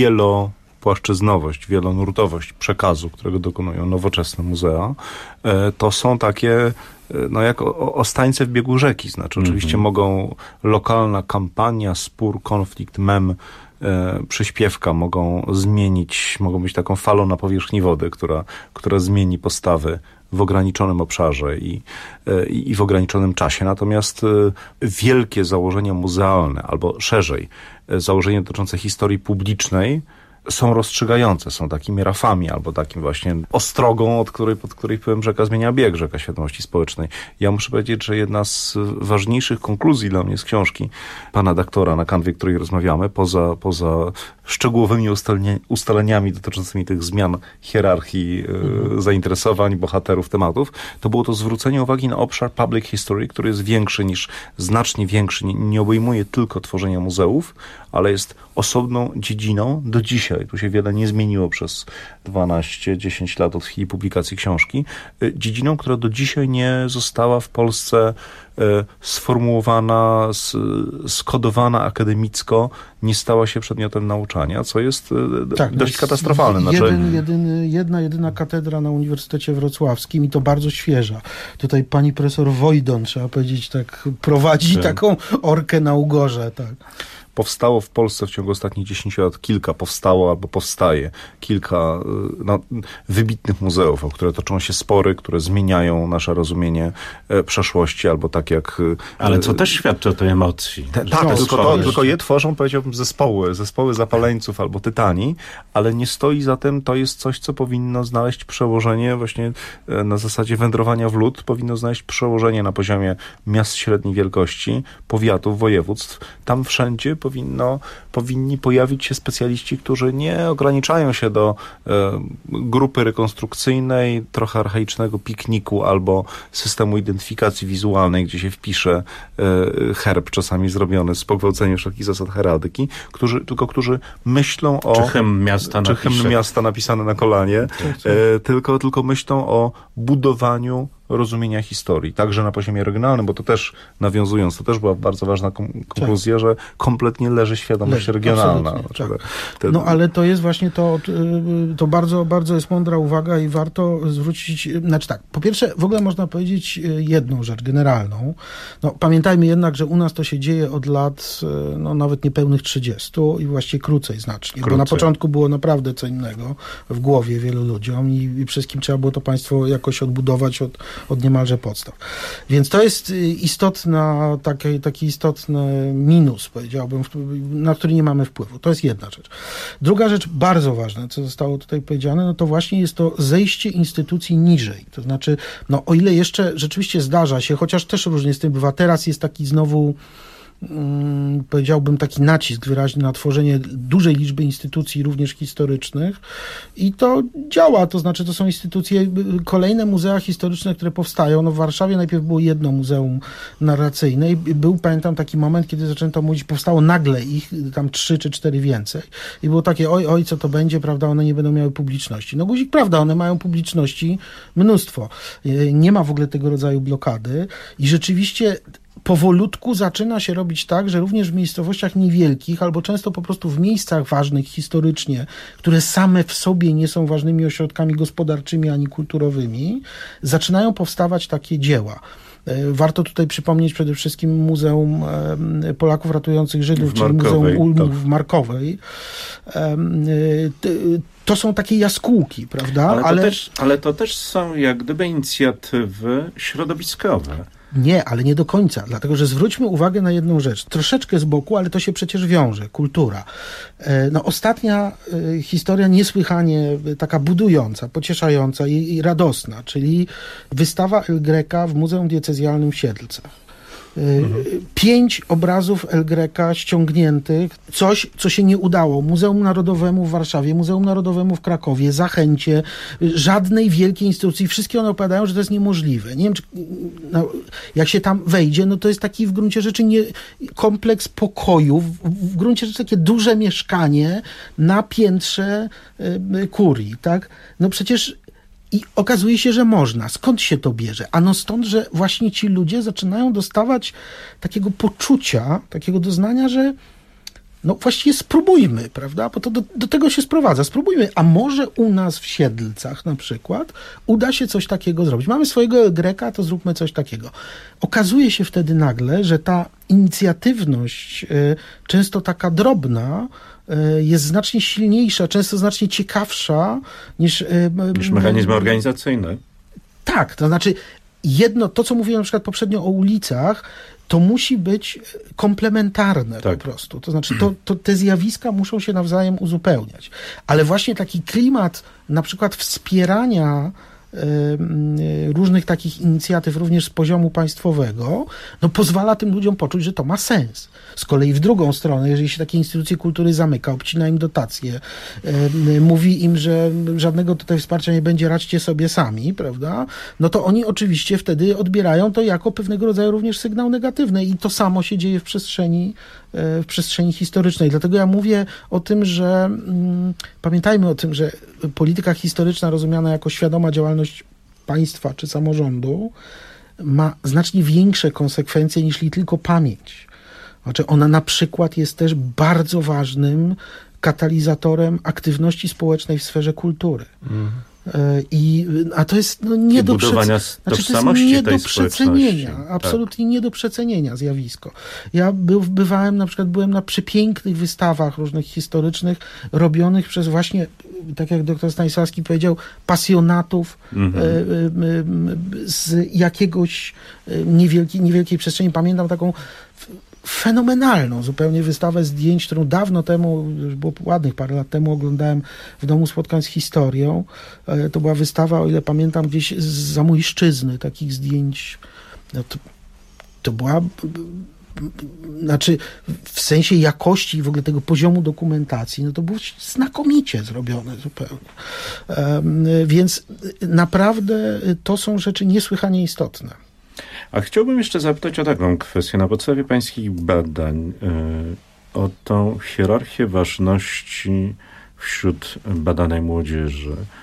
wielopłaszczyznowość, wielonurtowość przekazu, którego dokonują nowoczesne muzea. To są takie no jak ostańce w biegu rzeki. Znaczy oczywiście mm-hmm. mogą lokalna kampania, spór, konflikt, mem, e, przyśpiewka mogą zmienić, mogą być taką falą na powierzchni wody, która, która zmieni postawy w ograniczonym obszarze i, e, i w ograniczonym czasie. Natomiast e, wielkie założenia muzealne, albo szerzej, e, założenia dotyczące historii publicznej są rozstrzygające, są takimi rafami, albo takim właśnie ostrogą, od której, pod której powiem, rzeka zmienia bieg, rzeka świadomości społecznej. Ja muszę powiedzieć, że jedna z ważniejszych konkluzji dla mnie z książki pana doktora, na kanwie której rozmawiamy, poza, poza szczegółowymi ustalenia, ustaleniami dotyczącymi tych zmian hierarchii mhm. e, zainteresowań, bohaterów, tematów, to było to zwrócenie uwagi na obszar public history, który jest większy niż, znacznie większy, nie, nie obejmuje tylko tworzenia muzeów, ale jest osobną dziedziną do dzisiaj. Tu się wiele nie zmieniło przez dwanaście dziesięć lat od chwili publikacji książki. Dziedziną, która do dzisiaj nie została w Polsce sformułowana, skodowana akademicko, nie stała się przedmiotem nauczania, co jest tak, dość katastrofalne. Znaczy... Jeden, jedyny, jedna, jedyna katedra na Uniwersytecie Wrocławskim i to bardzo świeża. Tutaj pani profesor Wojdon, trzeba powiedzieć, tak prowadzi tak. taką orkę na Ugorze. Tak. Powstało w Polsce w ciągu ostatnich dziesięciu lat kilka, powstało albo powstaje kilka no, wybitnych muzeów, o które toczą się spory, które zmieniają nasze rozumienie e, przeszłości, albo tak jak... E, Ale co też świadczy o tej emocji. Te, tak, tylko, to, tylko je tworzą, powiedziałbym, zespoły, zespoły zapaleńców albo tytani, ale nie stoi za tym, to jest coś, co powinno znaleźć przełożenie właśnie e, na zasadzie wędrowania w lód, powinno znaleźć przełożenie na poziomie miast średniej wielkości, powiatów, województw. Tam wszędzie powinno, powinni pojawić się specjaliści, którzy nie ograniczają się do e, grupy rekonstrukcyjnej, trochę archaicznego pikniku albo systemu identyfikacji wizualnej, gdzie się wpisze e, herb czasami zrobiony z pogwałceniem wszelkich zasad heraldyki, którzy, tylko którzy myślą o... Czy hymn miasta, czy hymn miasta napisane na kolanie, e, tylko, tylko myślą o budowaniu rozumienia historii, także na poziomie regionalnym, bo to też, nawiązując, to też była bardzo ważna kom- konkluzja, tak. że kompletnie leży świadomość leży, regionalna. Tak. Te... No ale to jest właśnie to, to bardzo, bardzo jest mądra uwaga i warto zwrócić, znaczy tak, po pierwsze w ogóle można powiedzieć jedną rzecz generalną. No, pamiętajmy jednak, że u nas to się dzieje od lat no, nawet niepełnych trzydziestu i właściwie krócej znacznie, krócej. Bo na początku było naprawdę co innego w głowie wielu ludziom i, i wszystkim trzeba było to państwo jakoś odbudować od, od niemalże podstaw. Więc to jest istotna, taki, taki istotny minus, powiedziałbym, na który nie mamy wpływu. To jest jedna rzecz. Druga rzecz bardzo ważna, co zostało tutaj powiedziane, no to właśnie jest to zejście instytucji niżej. To znaczy, no o ile jeszcze rzeczywiście zdarza się, chociaż też różnie z tym bywa, teraz jest taki znowu Hmm, powiedziałbym taki nacisk wyraźny na tworzenie dużej liczby instytucji, również historycznych i to działa, to znaczy to są instytucje, kolejne muzea historyczne, które powstają, no w Warszawie najpierw było jedno muzeum narracyjne i był, pamiętam, taki moment, kiedy zaczęto mówić, powstało nagle ich tam trzy czy cztery więcej i było takie, oj, oj, co to będzie, prawda, one nie będą miały publiczności. No guzik, prawda, one mają publiczności mnóstwo. Nie ma w ogóle tego rodzaju blokady i rzeczywiście powolutku zaczyna się robić tak, że również w miejscowościach niewielkich, albo często po prostu w miejscach ważnych historycznie, które same w sobie nie są ważnymi ośrodkami gospodarczymi ani kulturowymi, zaczynają powstawać takie dzieła. Warto tutaj przypomnieć przede wszystkim Muzeum Polaków Ratujących Żydów, czyli Muzeum Ulmów tak. w Markowej. To są takie jaskółki, prawda? Ale to, ale... Też, ale to też są jak gdyby inicjatywy środowiskowe. Nie, ale nie do końca, dlatego że zwróćmy uwagę na jedną rzecz, troszeczkę z boku, ale to się przecież wiąże, kultura. No, ostatnia historia niesłychanie taka budująca, pocieszająca i, i radosna, czyli wystawa El Greca w Muzeum Diecezjalnym w Siedlcach. Mhm. Pięć obrazów El Greca ściągniętych, coś, co się nie udało. Muzeum Narodowemu w Warszawie, Muzeum Narodowemu w Krakowie, Zachęcie, żadnej wielkiej instytucji. Wszystkie one opowiadają, że to jest niemożliwe. Nie wiem, czy, no, jak się tam wejdzie, no to jest taki w gruncie rzeczy nie, kompleks pokojów, w, w gruncie rzeczy takie duże mieszkanie na piętrze y, kurii, tak? No przecież i okazuje się, że można. Skąd się to bierze? Ano stąd, że właśnie ci ludzie zaczynają dostawać takiego poczucia, takiego doznania, że no właściwie spróbujmy, prawda? Bo to do, do tego się sprowadza. Spróbujmy. A może u nas w Siedlcach na przykład uda się coś takiego zrobić. Mamy swojego El Greca, to zróbmy coś takiego. Okazuje się wtedy nagle, że ta inicjatywność, y, często taka drobna, jest znacznie silniejsza, często znacznie ciekawsza niż... Niż mechanizmy organizacyjne. Tak, to znaczy jedno, to co mówiłem na przykład poprzednio o ulicach, to musi być komplementarne tak. po prostu. To znaczy to, to te zjawiska muszą się nawzajem uzupełniać. Ale właśnie taki klimat na przykład wspierania różnych takich inicjatyw, również z poziomu państwowego, no pozwala tym ludziom poczuć, że to ma sens. Z kolei w drugą stronę, jeżeli się takie instytucje kultury zamyka, obcina im dotacje, mówi im, że żadnego tutaj wsparcia nie będzie, radźcie sobie sami, prawda? No to oni oczywiście wtedy odbierają to jako pewnego rodzaju również sygnał negatywny i to samo się dzieje w przestrzeni w przestrzeni historycznej. Dlatego ja mówię o tym, że mm, pamiętajmy o tym, że polityka historyczna rozumiana jako świadoma działalność państwa czy samorządu ma znacznie większe konsekwencje niż tylko pamięć. Znaczy ona na przykład jest też bardzo ważnym katalizatorem aktywności społecznej w sferze kultury. Mm. I, a to jest no, nie, do przece... znaczy, to jest nie do przecenienia, absolutnie tak. nie do przecenienia zjawisko. Ja był, bywałem, na przykład byłem na przepięknych wystawach różnych historycznych, robionych przez właśnie, tak jak doktor Stanisławski powiedział, pasjonatów mm-hmm. z jakiegoś niewielkiej, niewielkiej przestrzeni. Pamiętam taką fenomenalną zupełnie wystawę zdjęć, którą dawno temu, już było ładnych parę lat temu, oglądałem w Domu Spotkań z Historią. To była wystawa, o ile pamiętam, gdzieś z Zamojszczyzny, takich zdjęć. No to, to była, znaczy w sensie jakości i w ogóle tego poziomu dokumentacji, no to było znakomicie zrobione zupełnie. Więc naprawdę to są rzeczy niesłychanie istotne. A chciałbym jeszcze zapytać o taką kwestię. Na podstawie pańskich badań yy, o tą hierarchię ważności wśród badanej młodzieży.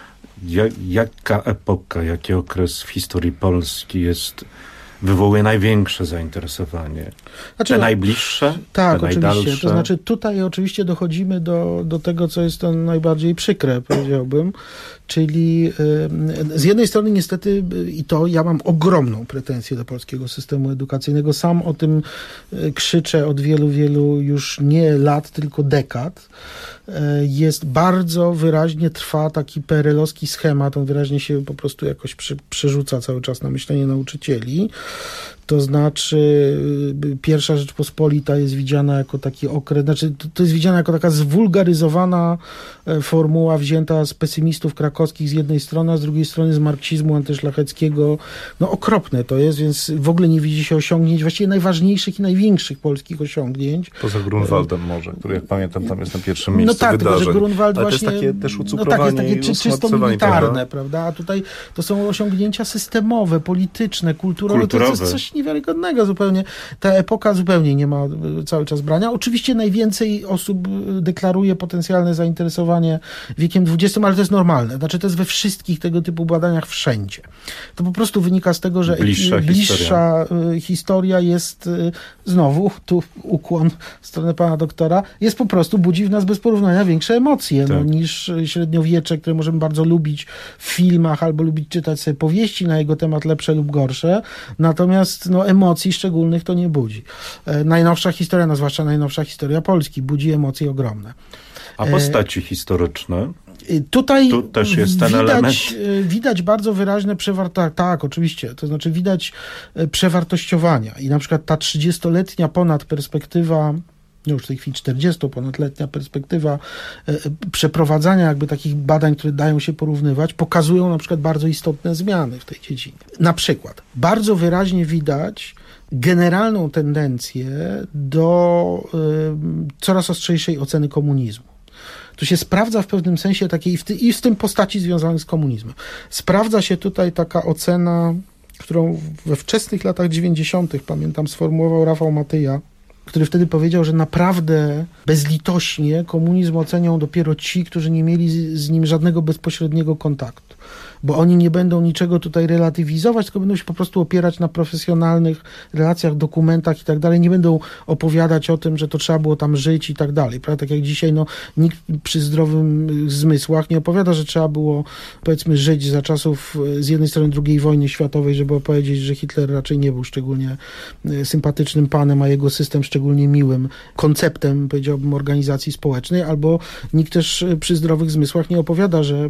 Ja, jaka epoka, jaki okres w historii Polski jest, wywołuje największe zainteresowanie? Znaczy, te no, najbliższe? Tak, te oczywiście. najdalsze? To znaczy tutaj oczywiście dochodzimy do, do tego, co jest to najbardziej przykre, powiedziałbym. Czyli y, z jednej strony niestety, y, i to ja mam ogromną pretensję do polskiego systemu edukacyjnego. Sam o tym y, krzyczę od wielu, wielu już nie lat, tylko dekad. Y, jest bardzo wyraźnie, trwa taki P R L-owski schemat, on wyraźnie się po prostu jakoś przy, przerzuca cały czas na myślenie nauczycieli. To znaczy pierwsza Rzeczpospolita jest widziana jako taki okres, znaczy to jest widziana jako taka zwulgaryzowana formuła wzięta z pesymistów krakowskich z jednej strony, a z drugiej strony z marksizmu antyszlacheckiego. No okropne to jest, więc w ogóle nie widzi się osiągnięć, właściwie najważniejszych i największych polskich osiągnięć. Poza Grunwaldem może, który jak pamiętam tam jest na pierwszym miejscu no tak, wydarzeń. Tylko, że Grunwald ale właśnie, to jest takie też ucukrowanie no tak, jest takie czy, czysto militarne, prawda? prawda? A tutaj to są osiągnięcia systemowe, polityczne, kulturowe. kulturowe. To jest coś niewiarygodnego zupełnie. Ta epoka zupełnie nie ma cały czas brania. Oczywiście najwięcej osób deklaruje potencjalne zainteresowanie wiekiem dwudziestym, ale to jest normalne. Znaczy to jest we wszystkich tego typu badaniach wszędzie. To po prostu wynika z tego, że bliższa, bliższa historia. historia jest znowu, tu ukłon w stronę pana doktora, jest po prostu, budzi w nas bez porównania większe emocje tak. no, niż średniowiecze, które możemy bardzo lubić w filmach albo lubić czytać sobie powieści na jego temat lepsze lub gorsze. Natomiast no, emocji szczególnych to nie budzi. E, najnowsza historia, no zwłaszcza najnowsza historia Polski, budzi emocje ogromne. A postaci e, historyczne? Tutaj tu też jest ten widać, element. widać bardzo wyraźne przewartościowania. Tak, oczywiście. To znaczy widać przewartościowania. I na przykład ta trzydziestoletnia ponad perspektywa, no już w tej chwili czterdziestoponadletnia perspektywa e, przeprowadzania jakby takich badań, które dają się porównywać, pokazują na przykład bardzo istotne zmiany w tej dziedzinie. Na przykład bardzo wyraźnie widać generalną tendencję do y, coraz ostrzejszej oceny komunizmu. To się sprawdza w pewnym sensie takiej, w ty, i w tym postaci związanych z komunizmem. Sprawdza się tutaj taka ocena, którą we wczesnych latach dziewięćdziesiątych, pamiętam, sformułował Rafał Matyja, który wtedy powiedział, że naprawdę bezlitośnie komunizm ocenią dopiero ci, którzy nie mieli z, z nim żadnego bezpośredniego kontaktu. Bo oni nie będą niczego tutaj relatywizować, tylko będą się po prostu opierać na profesjonalnych relacjach, dokumentach i tak dalej. Nie będą opowiadać o tym, że to trzeba było tam żyć i tak dalej. Prawda? Tak jak dzisiaj, no, nikt przy zdrowym zmysłach nie opowiada, że trzeba było, powiedzmy, żyć za czasów z jednej strony drugiej wojny światowej, żeby opowiedzieć, że Hitler raczej nie był szczególnie sympatycznym panem, a jego system szczególnie miłym konceptem, powiedziałbym, organizacji społecznej, albo nikt też przy zdrowych zmysłach nie opowiada, że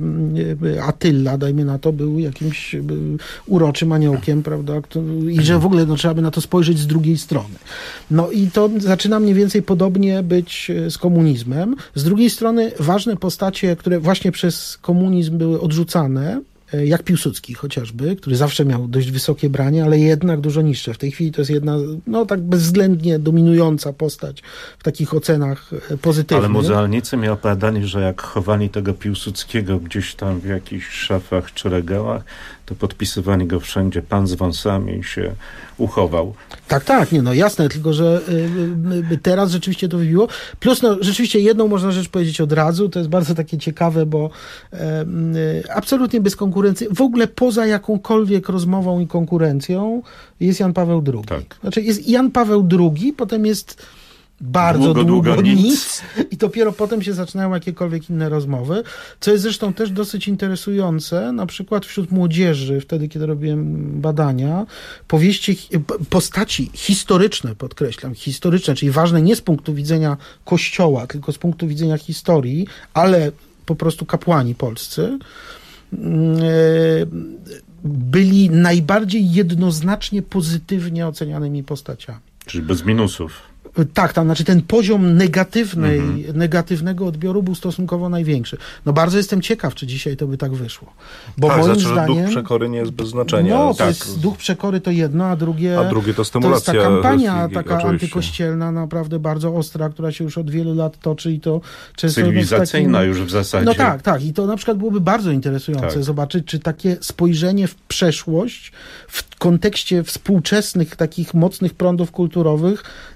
Attila, dajmy na to, był jakimś uroczym aniołkiem, prawda, i że w ogóle no, trzeba by na to spojrzeć z drugiej strony. No i to zaczyna mniej więcej podobnie być z komunizmem. Z drugiej strony ważne postacie, które właśnie przez komunizm były odrzucane, jak Piłsudski chociażby, który zawsze miał dość wysokie branie, ale jednak dużo niższe. W tej chwili to jest jedna, no tak bezwzględnie dominująca postać w takich ocenach pozytywnych. Ale muzealnicy mi opowiadali, że jak chowali tego Piłsudskiego gdzieś tam w jakichś szafach czy regałach, to podpisywali go wszędzie, pan z wąsami i się uchował. Tak, tak, nie, no jasne, tylko że y, y, teraz rzeczywiście to wybiło. Plus, no rzeczywiście jedną można rzecz powiedzieć od razu, to jest bardzo takie ciekawe, bo y, y, absolutnie bez konkurencji, w ogóle poza jakąkolwiek rozmową i konkurencją jest Jan Paweł drugi. Tak. Znaczy jest Jan Paweł drugi, potem jest bardzo długo, długo, długo nic. nic i dopiero potem się zaczynają jakiekolwiek inne rozmowy, co jest zresztą też dosyć interesujące, na przykład wśród młodzieży, wtedy kiedy robiłem badania, powieści, postaci historyczne, podkreślam, historyczne, czyli ważne nie z punktu widzenia Kościoła, tylko z punktu widzenia historii, ale po prostu kapłani polscy, byli najbardziej jednoznacznie pozytywnie ocenianymi postaciami. Czyli bez minusów. Tak, tam, znaczy ten poziom negatywnej, mhm. negatywnego odbioru był stosunkowo największy. No bardzo jestem ciekaw, czy dzisiaj to by tak wyszło. Bo tak, moim znaczy, zdaniem... duch przekory nie jest bez znaczenia. No, to tak. jest, duch przekory to jedno, a drugie... A drugie to stymulacja. To jest ta kampania religii, taka oczywiście. antykościelna, naprawdę bardzo ostra, która się już od wielu lat toczy i to często... Cywilizacyjna takim... już w zasadzie. No tak, tak. I to na przykład byłoby bardzo interesujące tak. zobaczyć, czy takie spojrzenie w przeszłość w kontekście współczesnych takich mocnych prądów kulturowych, no też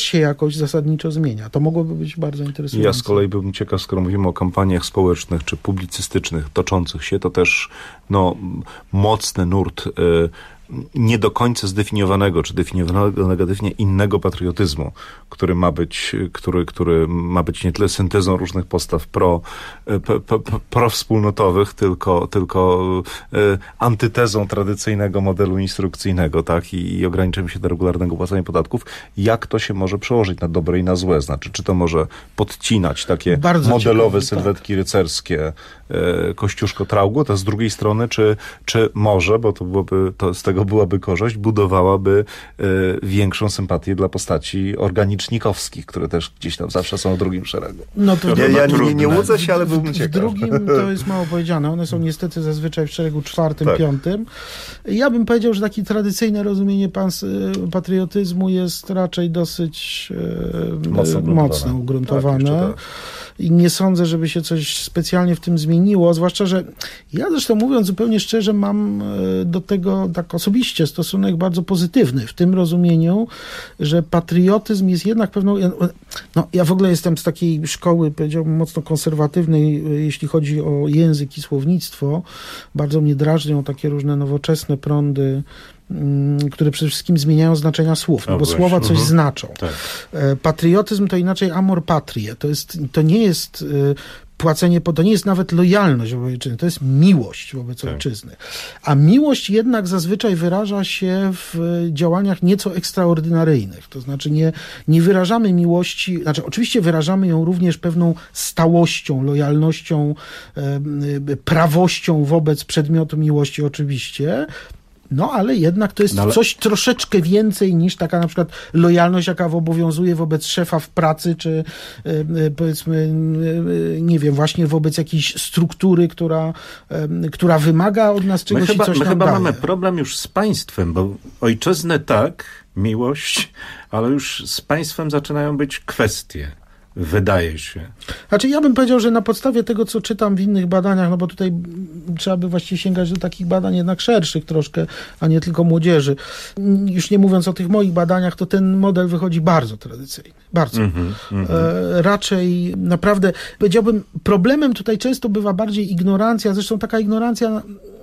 się jakoś zasadniczo zmienia. To mogłoby być bardzo interesujące. Ja z kolei bym ciekaw, skoro mówimy o kampaniach społecznych czy publicystycznych toczących się, to też no, mocny nurt y, nie do końca zdefiniowanego, czy definiowanego negatywnie innego patriotyzmu, który ma być, który, który ma być nie tyle syntezą różnych postaw pro, pro, pro, prowspólnotowych, tylko, tylko y, antytezą tradycyjnego modelu instrukcyjnego, tak? I, i ograniczymy się do regularnego płacenia podatków. Jak to się może przełożyć na dobre i na złe? Znaczy, czy to może podcinać takie Bardzo modelowe ciekawe, sylwetki tak. rycerskie y, Kościuszko-Traugu, to z drugiej strony, czy, czy może, bo to byłoby, to z tego byłaby korzyść, budowałaby y, większą sympatię dla postaci organicznikowskich, które też gdzieś tam zawsze są w drugim szeregu. No to ja ja nie, nie łudzę się, ale byłbym w, ciekaw. W drugim to jest mało powiedziane. One są niestety zazwyczaj w szeregu czwartym, tak. piątym. Ja bym powiedział, że takie tradycyjne rozumienie pans, patriotyzmu jest raczej dosyć e, mocno, mocno ugruntowane. Tak, i nie sądzę, żeby się coś specjalnie w tym zmieniło, zwłaszcza, że ja zresztą mówiąc zupełnie szczerze mam do tego tak osobiście stosunek bardzo pozytywny, w tym rozumieniu, że patriotyzm jest jednak pewną... No, ja w ogóle jestem z takiej szkoły, powiedziałbym, mocno konserwatywnej, jeśli chodzi o język i słownictwo. Bardzo mnie drażnią takie różne nowoczesne prądy, które przede wszystkim zmieniają znaczenia słów, no bo właśnie. słowa coś Mhm. znaczą. Tak. Patriotyzm to inaczej amor patrie. To, jest, to nie jest płacenie, to nie jest nawet lojalność wobec ojczyzny, to jest miłość wobec tak. ojczyzny. A miłość jednak zazwyczaj wyraża się w działaniach nieco ekstraordynaryjnych. To znaczy nie, nie wyrażamy miłości, znaczy oczywiście wyrażamy ją również pewną stałością, lojalnością, prawością wobec przedmiotu miłości oczywiście, no, ale jednak to jest no, ale... coś troszeczkę więcej niż taka na przykład lojalność, jaka obowiązuje wobec szefa w pracy, czy y, powiedzmy, y, nie wiem, właśnie wobec jakiejś struktury, która, y, która wymaga od nas czegoś my chyba, i coś my nam chyba daje. mamy problem już z państwem, bo ojczyznę tak, miłość, ale już z państwem zaczynają być kwestie. Wydaje się. Znaczy ja bym powiedział, że na podstawie tego, co czytam w innych badaniach, no bo tutaj trzeba by właściwie sięgać do takich badań jednak szerszych troszkę, a nie tylko młodzieży. Już nie mówiąc o tych moich badaniach, to ten model wychodzi bardzo tradycyjny. Bardzo. Mm-hmm, mm-hmm. E, raczej naprawdę, powiedziałbym, problemem tutaj często bywa bardziej ignorancja, zresztą taka ignorancja...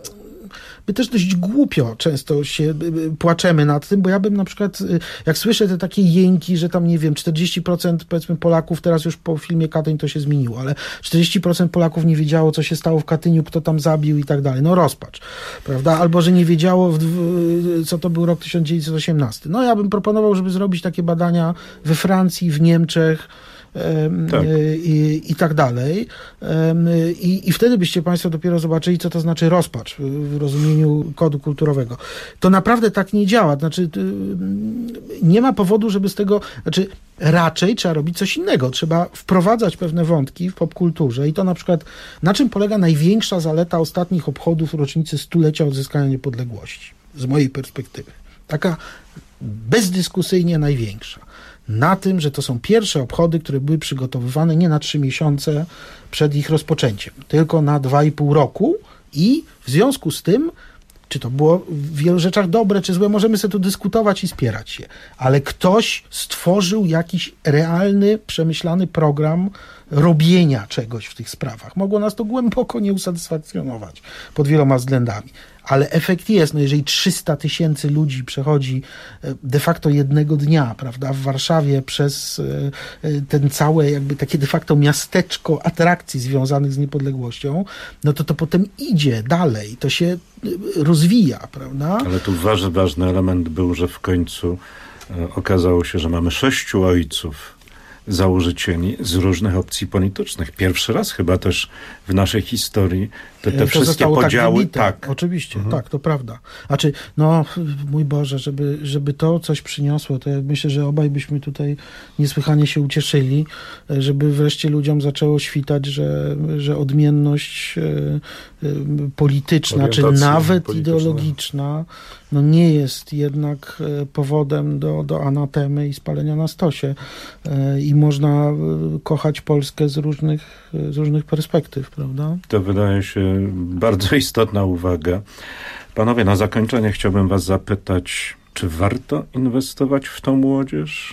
My też dość głupio często się płaczemy nad tym, bo ja bym na przykład, jak słyszę te takie jęki, że tam, nie wiem, czterdzieści procent powiedzmy Polaków, teraz już po filmie Katyń to się zmieniło, ale czterdzieści procent Polaków nie wiedziało, co się stało w Katyniu, kto tam zabił i tak dalej. No rozpacz, prawda? Albo, że nie wiedziało, co to był rok tysiąc dziewięćset osiemnasty. No ja bym proponował, żeby zrobić takie badania we Francji, w Niemczech, Tak. I, i tak dalej. I, I wtedy byście Państwo dopiero zobaczyli, co to znaczy rozpacz w rozumieniu kodu kulturowego. To naprawdę tak nie działa. Znaczy, nie ma powodu, żeby z tego... Znaczy, raczej trzeba robić coś innego. Trzeba wprowadzać pewne wątki w popkulturze i to na przykład, na czym polega największa zaleta ostatnich obchodów rocznicy stulecia odzyskania niepodległości, z mojej perspektywy. Taka bezdyskusyjnie największa. Na tym, że to są pierwsze obchody, które były przygotowywane nie na trzy miesiące przed ich rozpoczęciem, tylko na dwa i pół roku i w związku z tym, czy to było w wielu rzeczach dobre, czy złe, możemy sobie tu dyskutować i spierać się, ale ktoś stworzył jakiś realny, przemyślany program robienia czegoś w tych sprawach. Mogło nas to głęboko nie usatysfakcjonować pod wieloma względami. Ale efekt jest, no jeżeli trzysta tysięcy ludzi przechodzi de facto jednego dnia, prawda, w Warszawie przez ten całe jakby takie de facto miasteczko atrakcji związanych z niepodległością, no to to potem idzie dalej, to się rozwija, prawda? Ale tu ważny, ważny element był, że w końcu okazało się, że mamy sześciu ojców założycieli z różnych opcji politycznych. Pierwszy raz chyba też w naszej historii te, te wszystkie podziały... Tak, tak, oczywiście, mhm. tak, to prawda. Znaczy, no, mój Boże, żeby, żeby to coś przyniosło, to ja myślę, że obaj byśmy tutaj niesłychanie się ucieszyli, żeby wreszcie ludziom zaczęło świtać, że, że odmienność y, y, polityczna, czy nawet ideologiczna, no nie jest jednak powodem do, do anatemy i spalenia na stosie. I można kochać Polskę z różnych, z różnych perspektyw, prawda? To wydaje się bardzo istotna uwaga. Panowie, na zakończenie chciałbym was zapytać, czy warto inwestować w tą młodzież?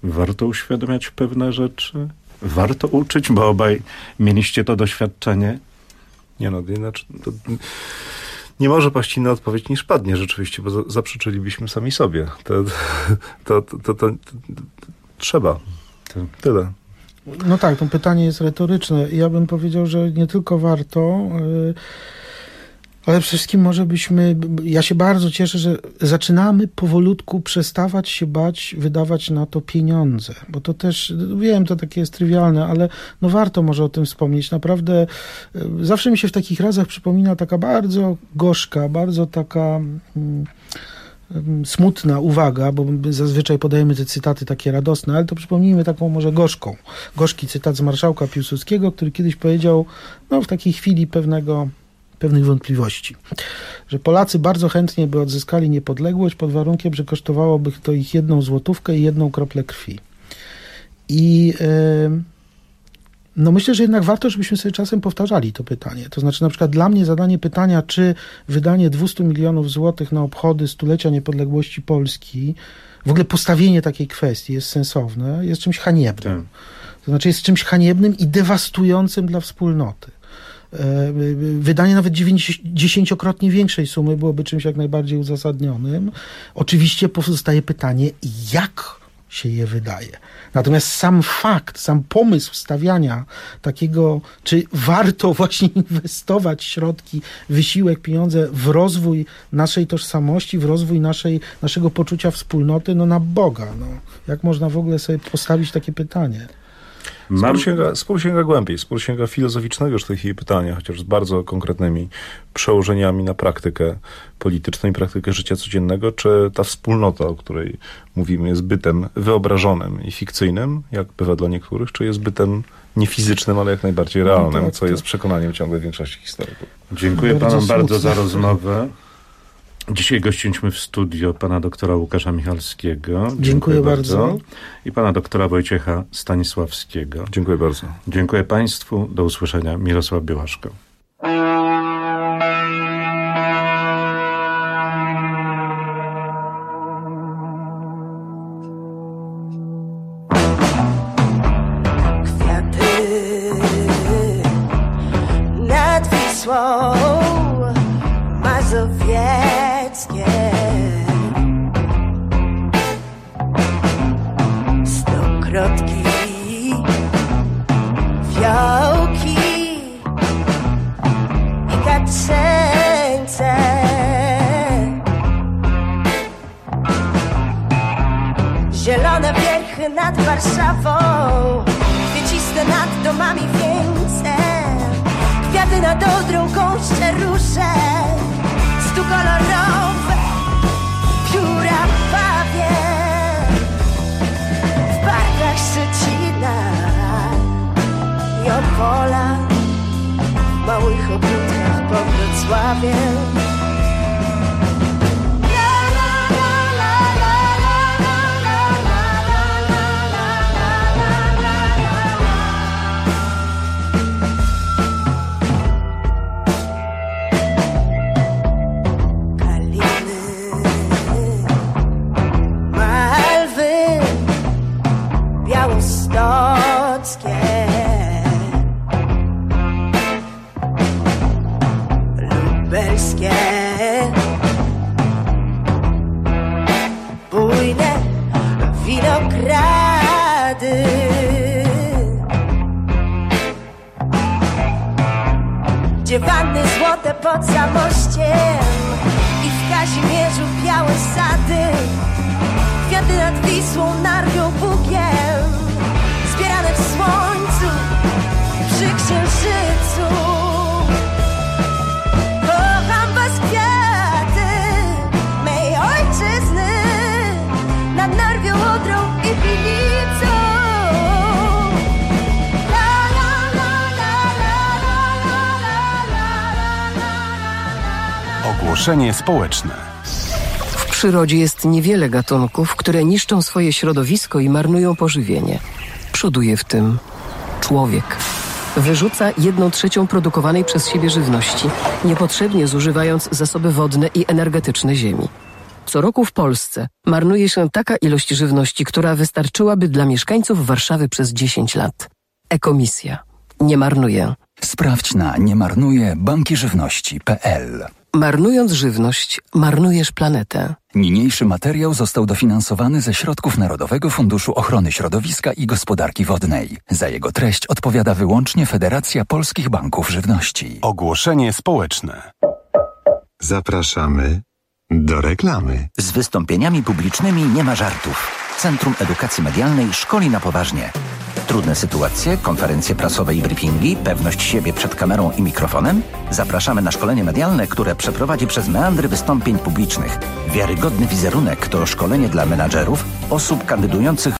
warto uświadamiać pewne rzeczy? Warto uczyć, bo obaj mieliście to doświadczenie? Nie no, znaczy, to nie może paść inna odpowiedź niż padnie rzeczywiście, bo za, zaprzeczylibyśmy sami sobie. To, to, to, to, to, to trzeba. Tyle. No tak, to pytanie jest retoryczne. Ja bym powiedział, że nie tylko warto, yy, ale przede wszystkim może byśmy, ja się bardzo cieszę, że zaczynamy powolutku przestawać się bać, wydawać na to pieniądze, bo to też, wiem, to takie jest trywialne, ale no warto może o tym wspomnieć. Naprawdę zawsze mi się w takich razach przypomina taka bardzo gorzka, bardzo taka hmm, smutna uwaga, bo zazwyczaj podajemy te cytaty takie radosne, ale to przypomnijmy taką może gorzką. Gorzki cytat z marszałka Piłsudskiego, który kiedyś powiedział, no w takiej chwili pewnego pewnych wątpliwości, że Polacy bardzo chętnie by odzyskali niepodległość pod warunkiem, że kosztowałoby to ich jedną złotówkę i jedną kroplę krwi. I yy, no myślę, że jednak warto, żebyśmy sobie czasem powtarzali to pytanie. To znaczy na przykład dla mnie zadanie pytania, czy wydanie dwieście milionów złotych na obchody stulecia niepodległości Polski, w ogóle postawienie takiej kwestii jest sensowne, jest czymś haniebnym. To znaczy jest czymś haniebnym i dewastującym dla wspólnoty. Wydanie nawet dziesięciokrotnie większej sumy byłoby czymś jak najbardziej uzasadnionym. Oczywiście pozostaje pytanie, jak się je wydaje. Natomiast sam fakt, sam pomysł stawiania takiego, czy warto właśnie inwestować środki, wysiłek, pieniądze w rozwój naszej tożsamości, w rozwój naszej, naszego poczucia wspólnoty, no na Boga. No. Jak można w ogóle sobie postawić takie pytanie? Spór sięga, spór sięga głębiej, spór sięga filozoficznego już w tej chwili pytania, chociaż z bardzo konkretnymi przełożeniami na praktykę polityczną i praktykę życia codziennego, czy ta wspólnota, o której mówimy, jest bytem wyobrażonym i fikcyjnym, jak bywa dla niektórych, czy jest bytem nie fizycznym, ale jak najbardziej realnym, no tak, co tak. jest przekonaniem ciągle większości historyków. Dziękuję bardzo panom smutne. bardzo za rozmowę. Dzisiaj gościliśmy w studio pana doktora Łukasza Michalskiego. Dziękuję, Dziękuję bardzo. bardzo. I pana doktora Wojciecha Stanisławskiego. Dziękuję bardzo. Dziękuję państwu. Do usłyszenia. Mirosław Białaszko. Kwiaty nad Wisłą mazowieckie, stokrotki, fiołki i kaczęce, zielone wierchy nad Warszawą, kwieciste nad domami wieńcem, kwiaty nad Odrą, gąszcze róże, stu kolorowe pióra pawie, w parkach Szczecina i Opola, w małych ogródkach pod Wrocławiem. Białostockie, lubelskie, bujne winogrady, gdzie wanny złote pod Zamościem i w Kazimierzu białe sady, kwiaty nad Wisłą narwią Bugiem, zbierane w słońcu przy księżycu. Kocham was kwiaty mej ojczyzny nad Narwią, Odrą i Pilicą. Ogłoszenie społeczne. W przyrodzie jest niewiele gatunków, które niszczą swoje środowisko i marnują pożywienie. Przoduje w tym człowiek. Wyrzuca jedną trzecią produkowanej przez siebie żywności, niepotrzebnie zużywając zasoby wodne i energetyczne ziemi. Co roku w Polsce marnuje się taka ilość żywności, która wystarczyłaby dla mieszkańców Warszawy przez dziesięć lat. Ekomisja. Nie marnuje. Sprawdź na niemarnuje banki żywności kropka p l. Marnując żywność, marnujesz planetę. Niniejszy materiał został dofinansowany ze środków Narodowego Funduszu Ochrony Środowiska i Gospodarki Wodnej. Za jego treść odpowiada wyłącznie Federacja Polskich Banków Żywności. Ogłoszenie społeczne. Zapraszamy do reklamy. Z wystąpieniami publicznymi nie ma żartów. Centrum Edukacji Medialnej szkoli na poważnie. Trudne sytuacje, konferencje prasowe i briefingi, pewność siebie przed kamerą i mikrofonem? Zapraszamy na szkolenie medialne, które przeprowadzi przez meandry wystąpień publicznych. Wiarygodny wizerunek to szkolenie dla menadżerów, osób kandydujących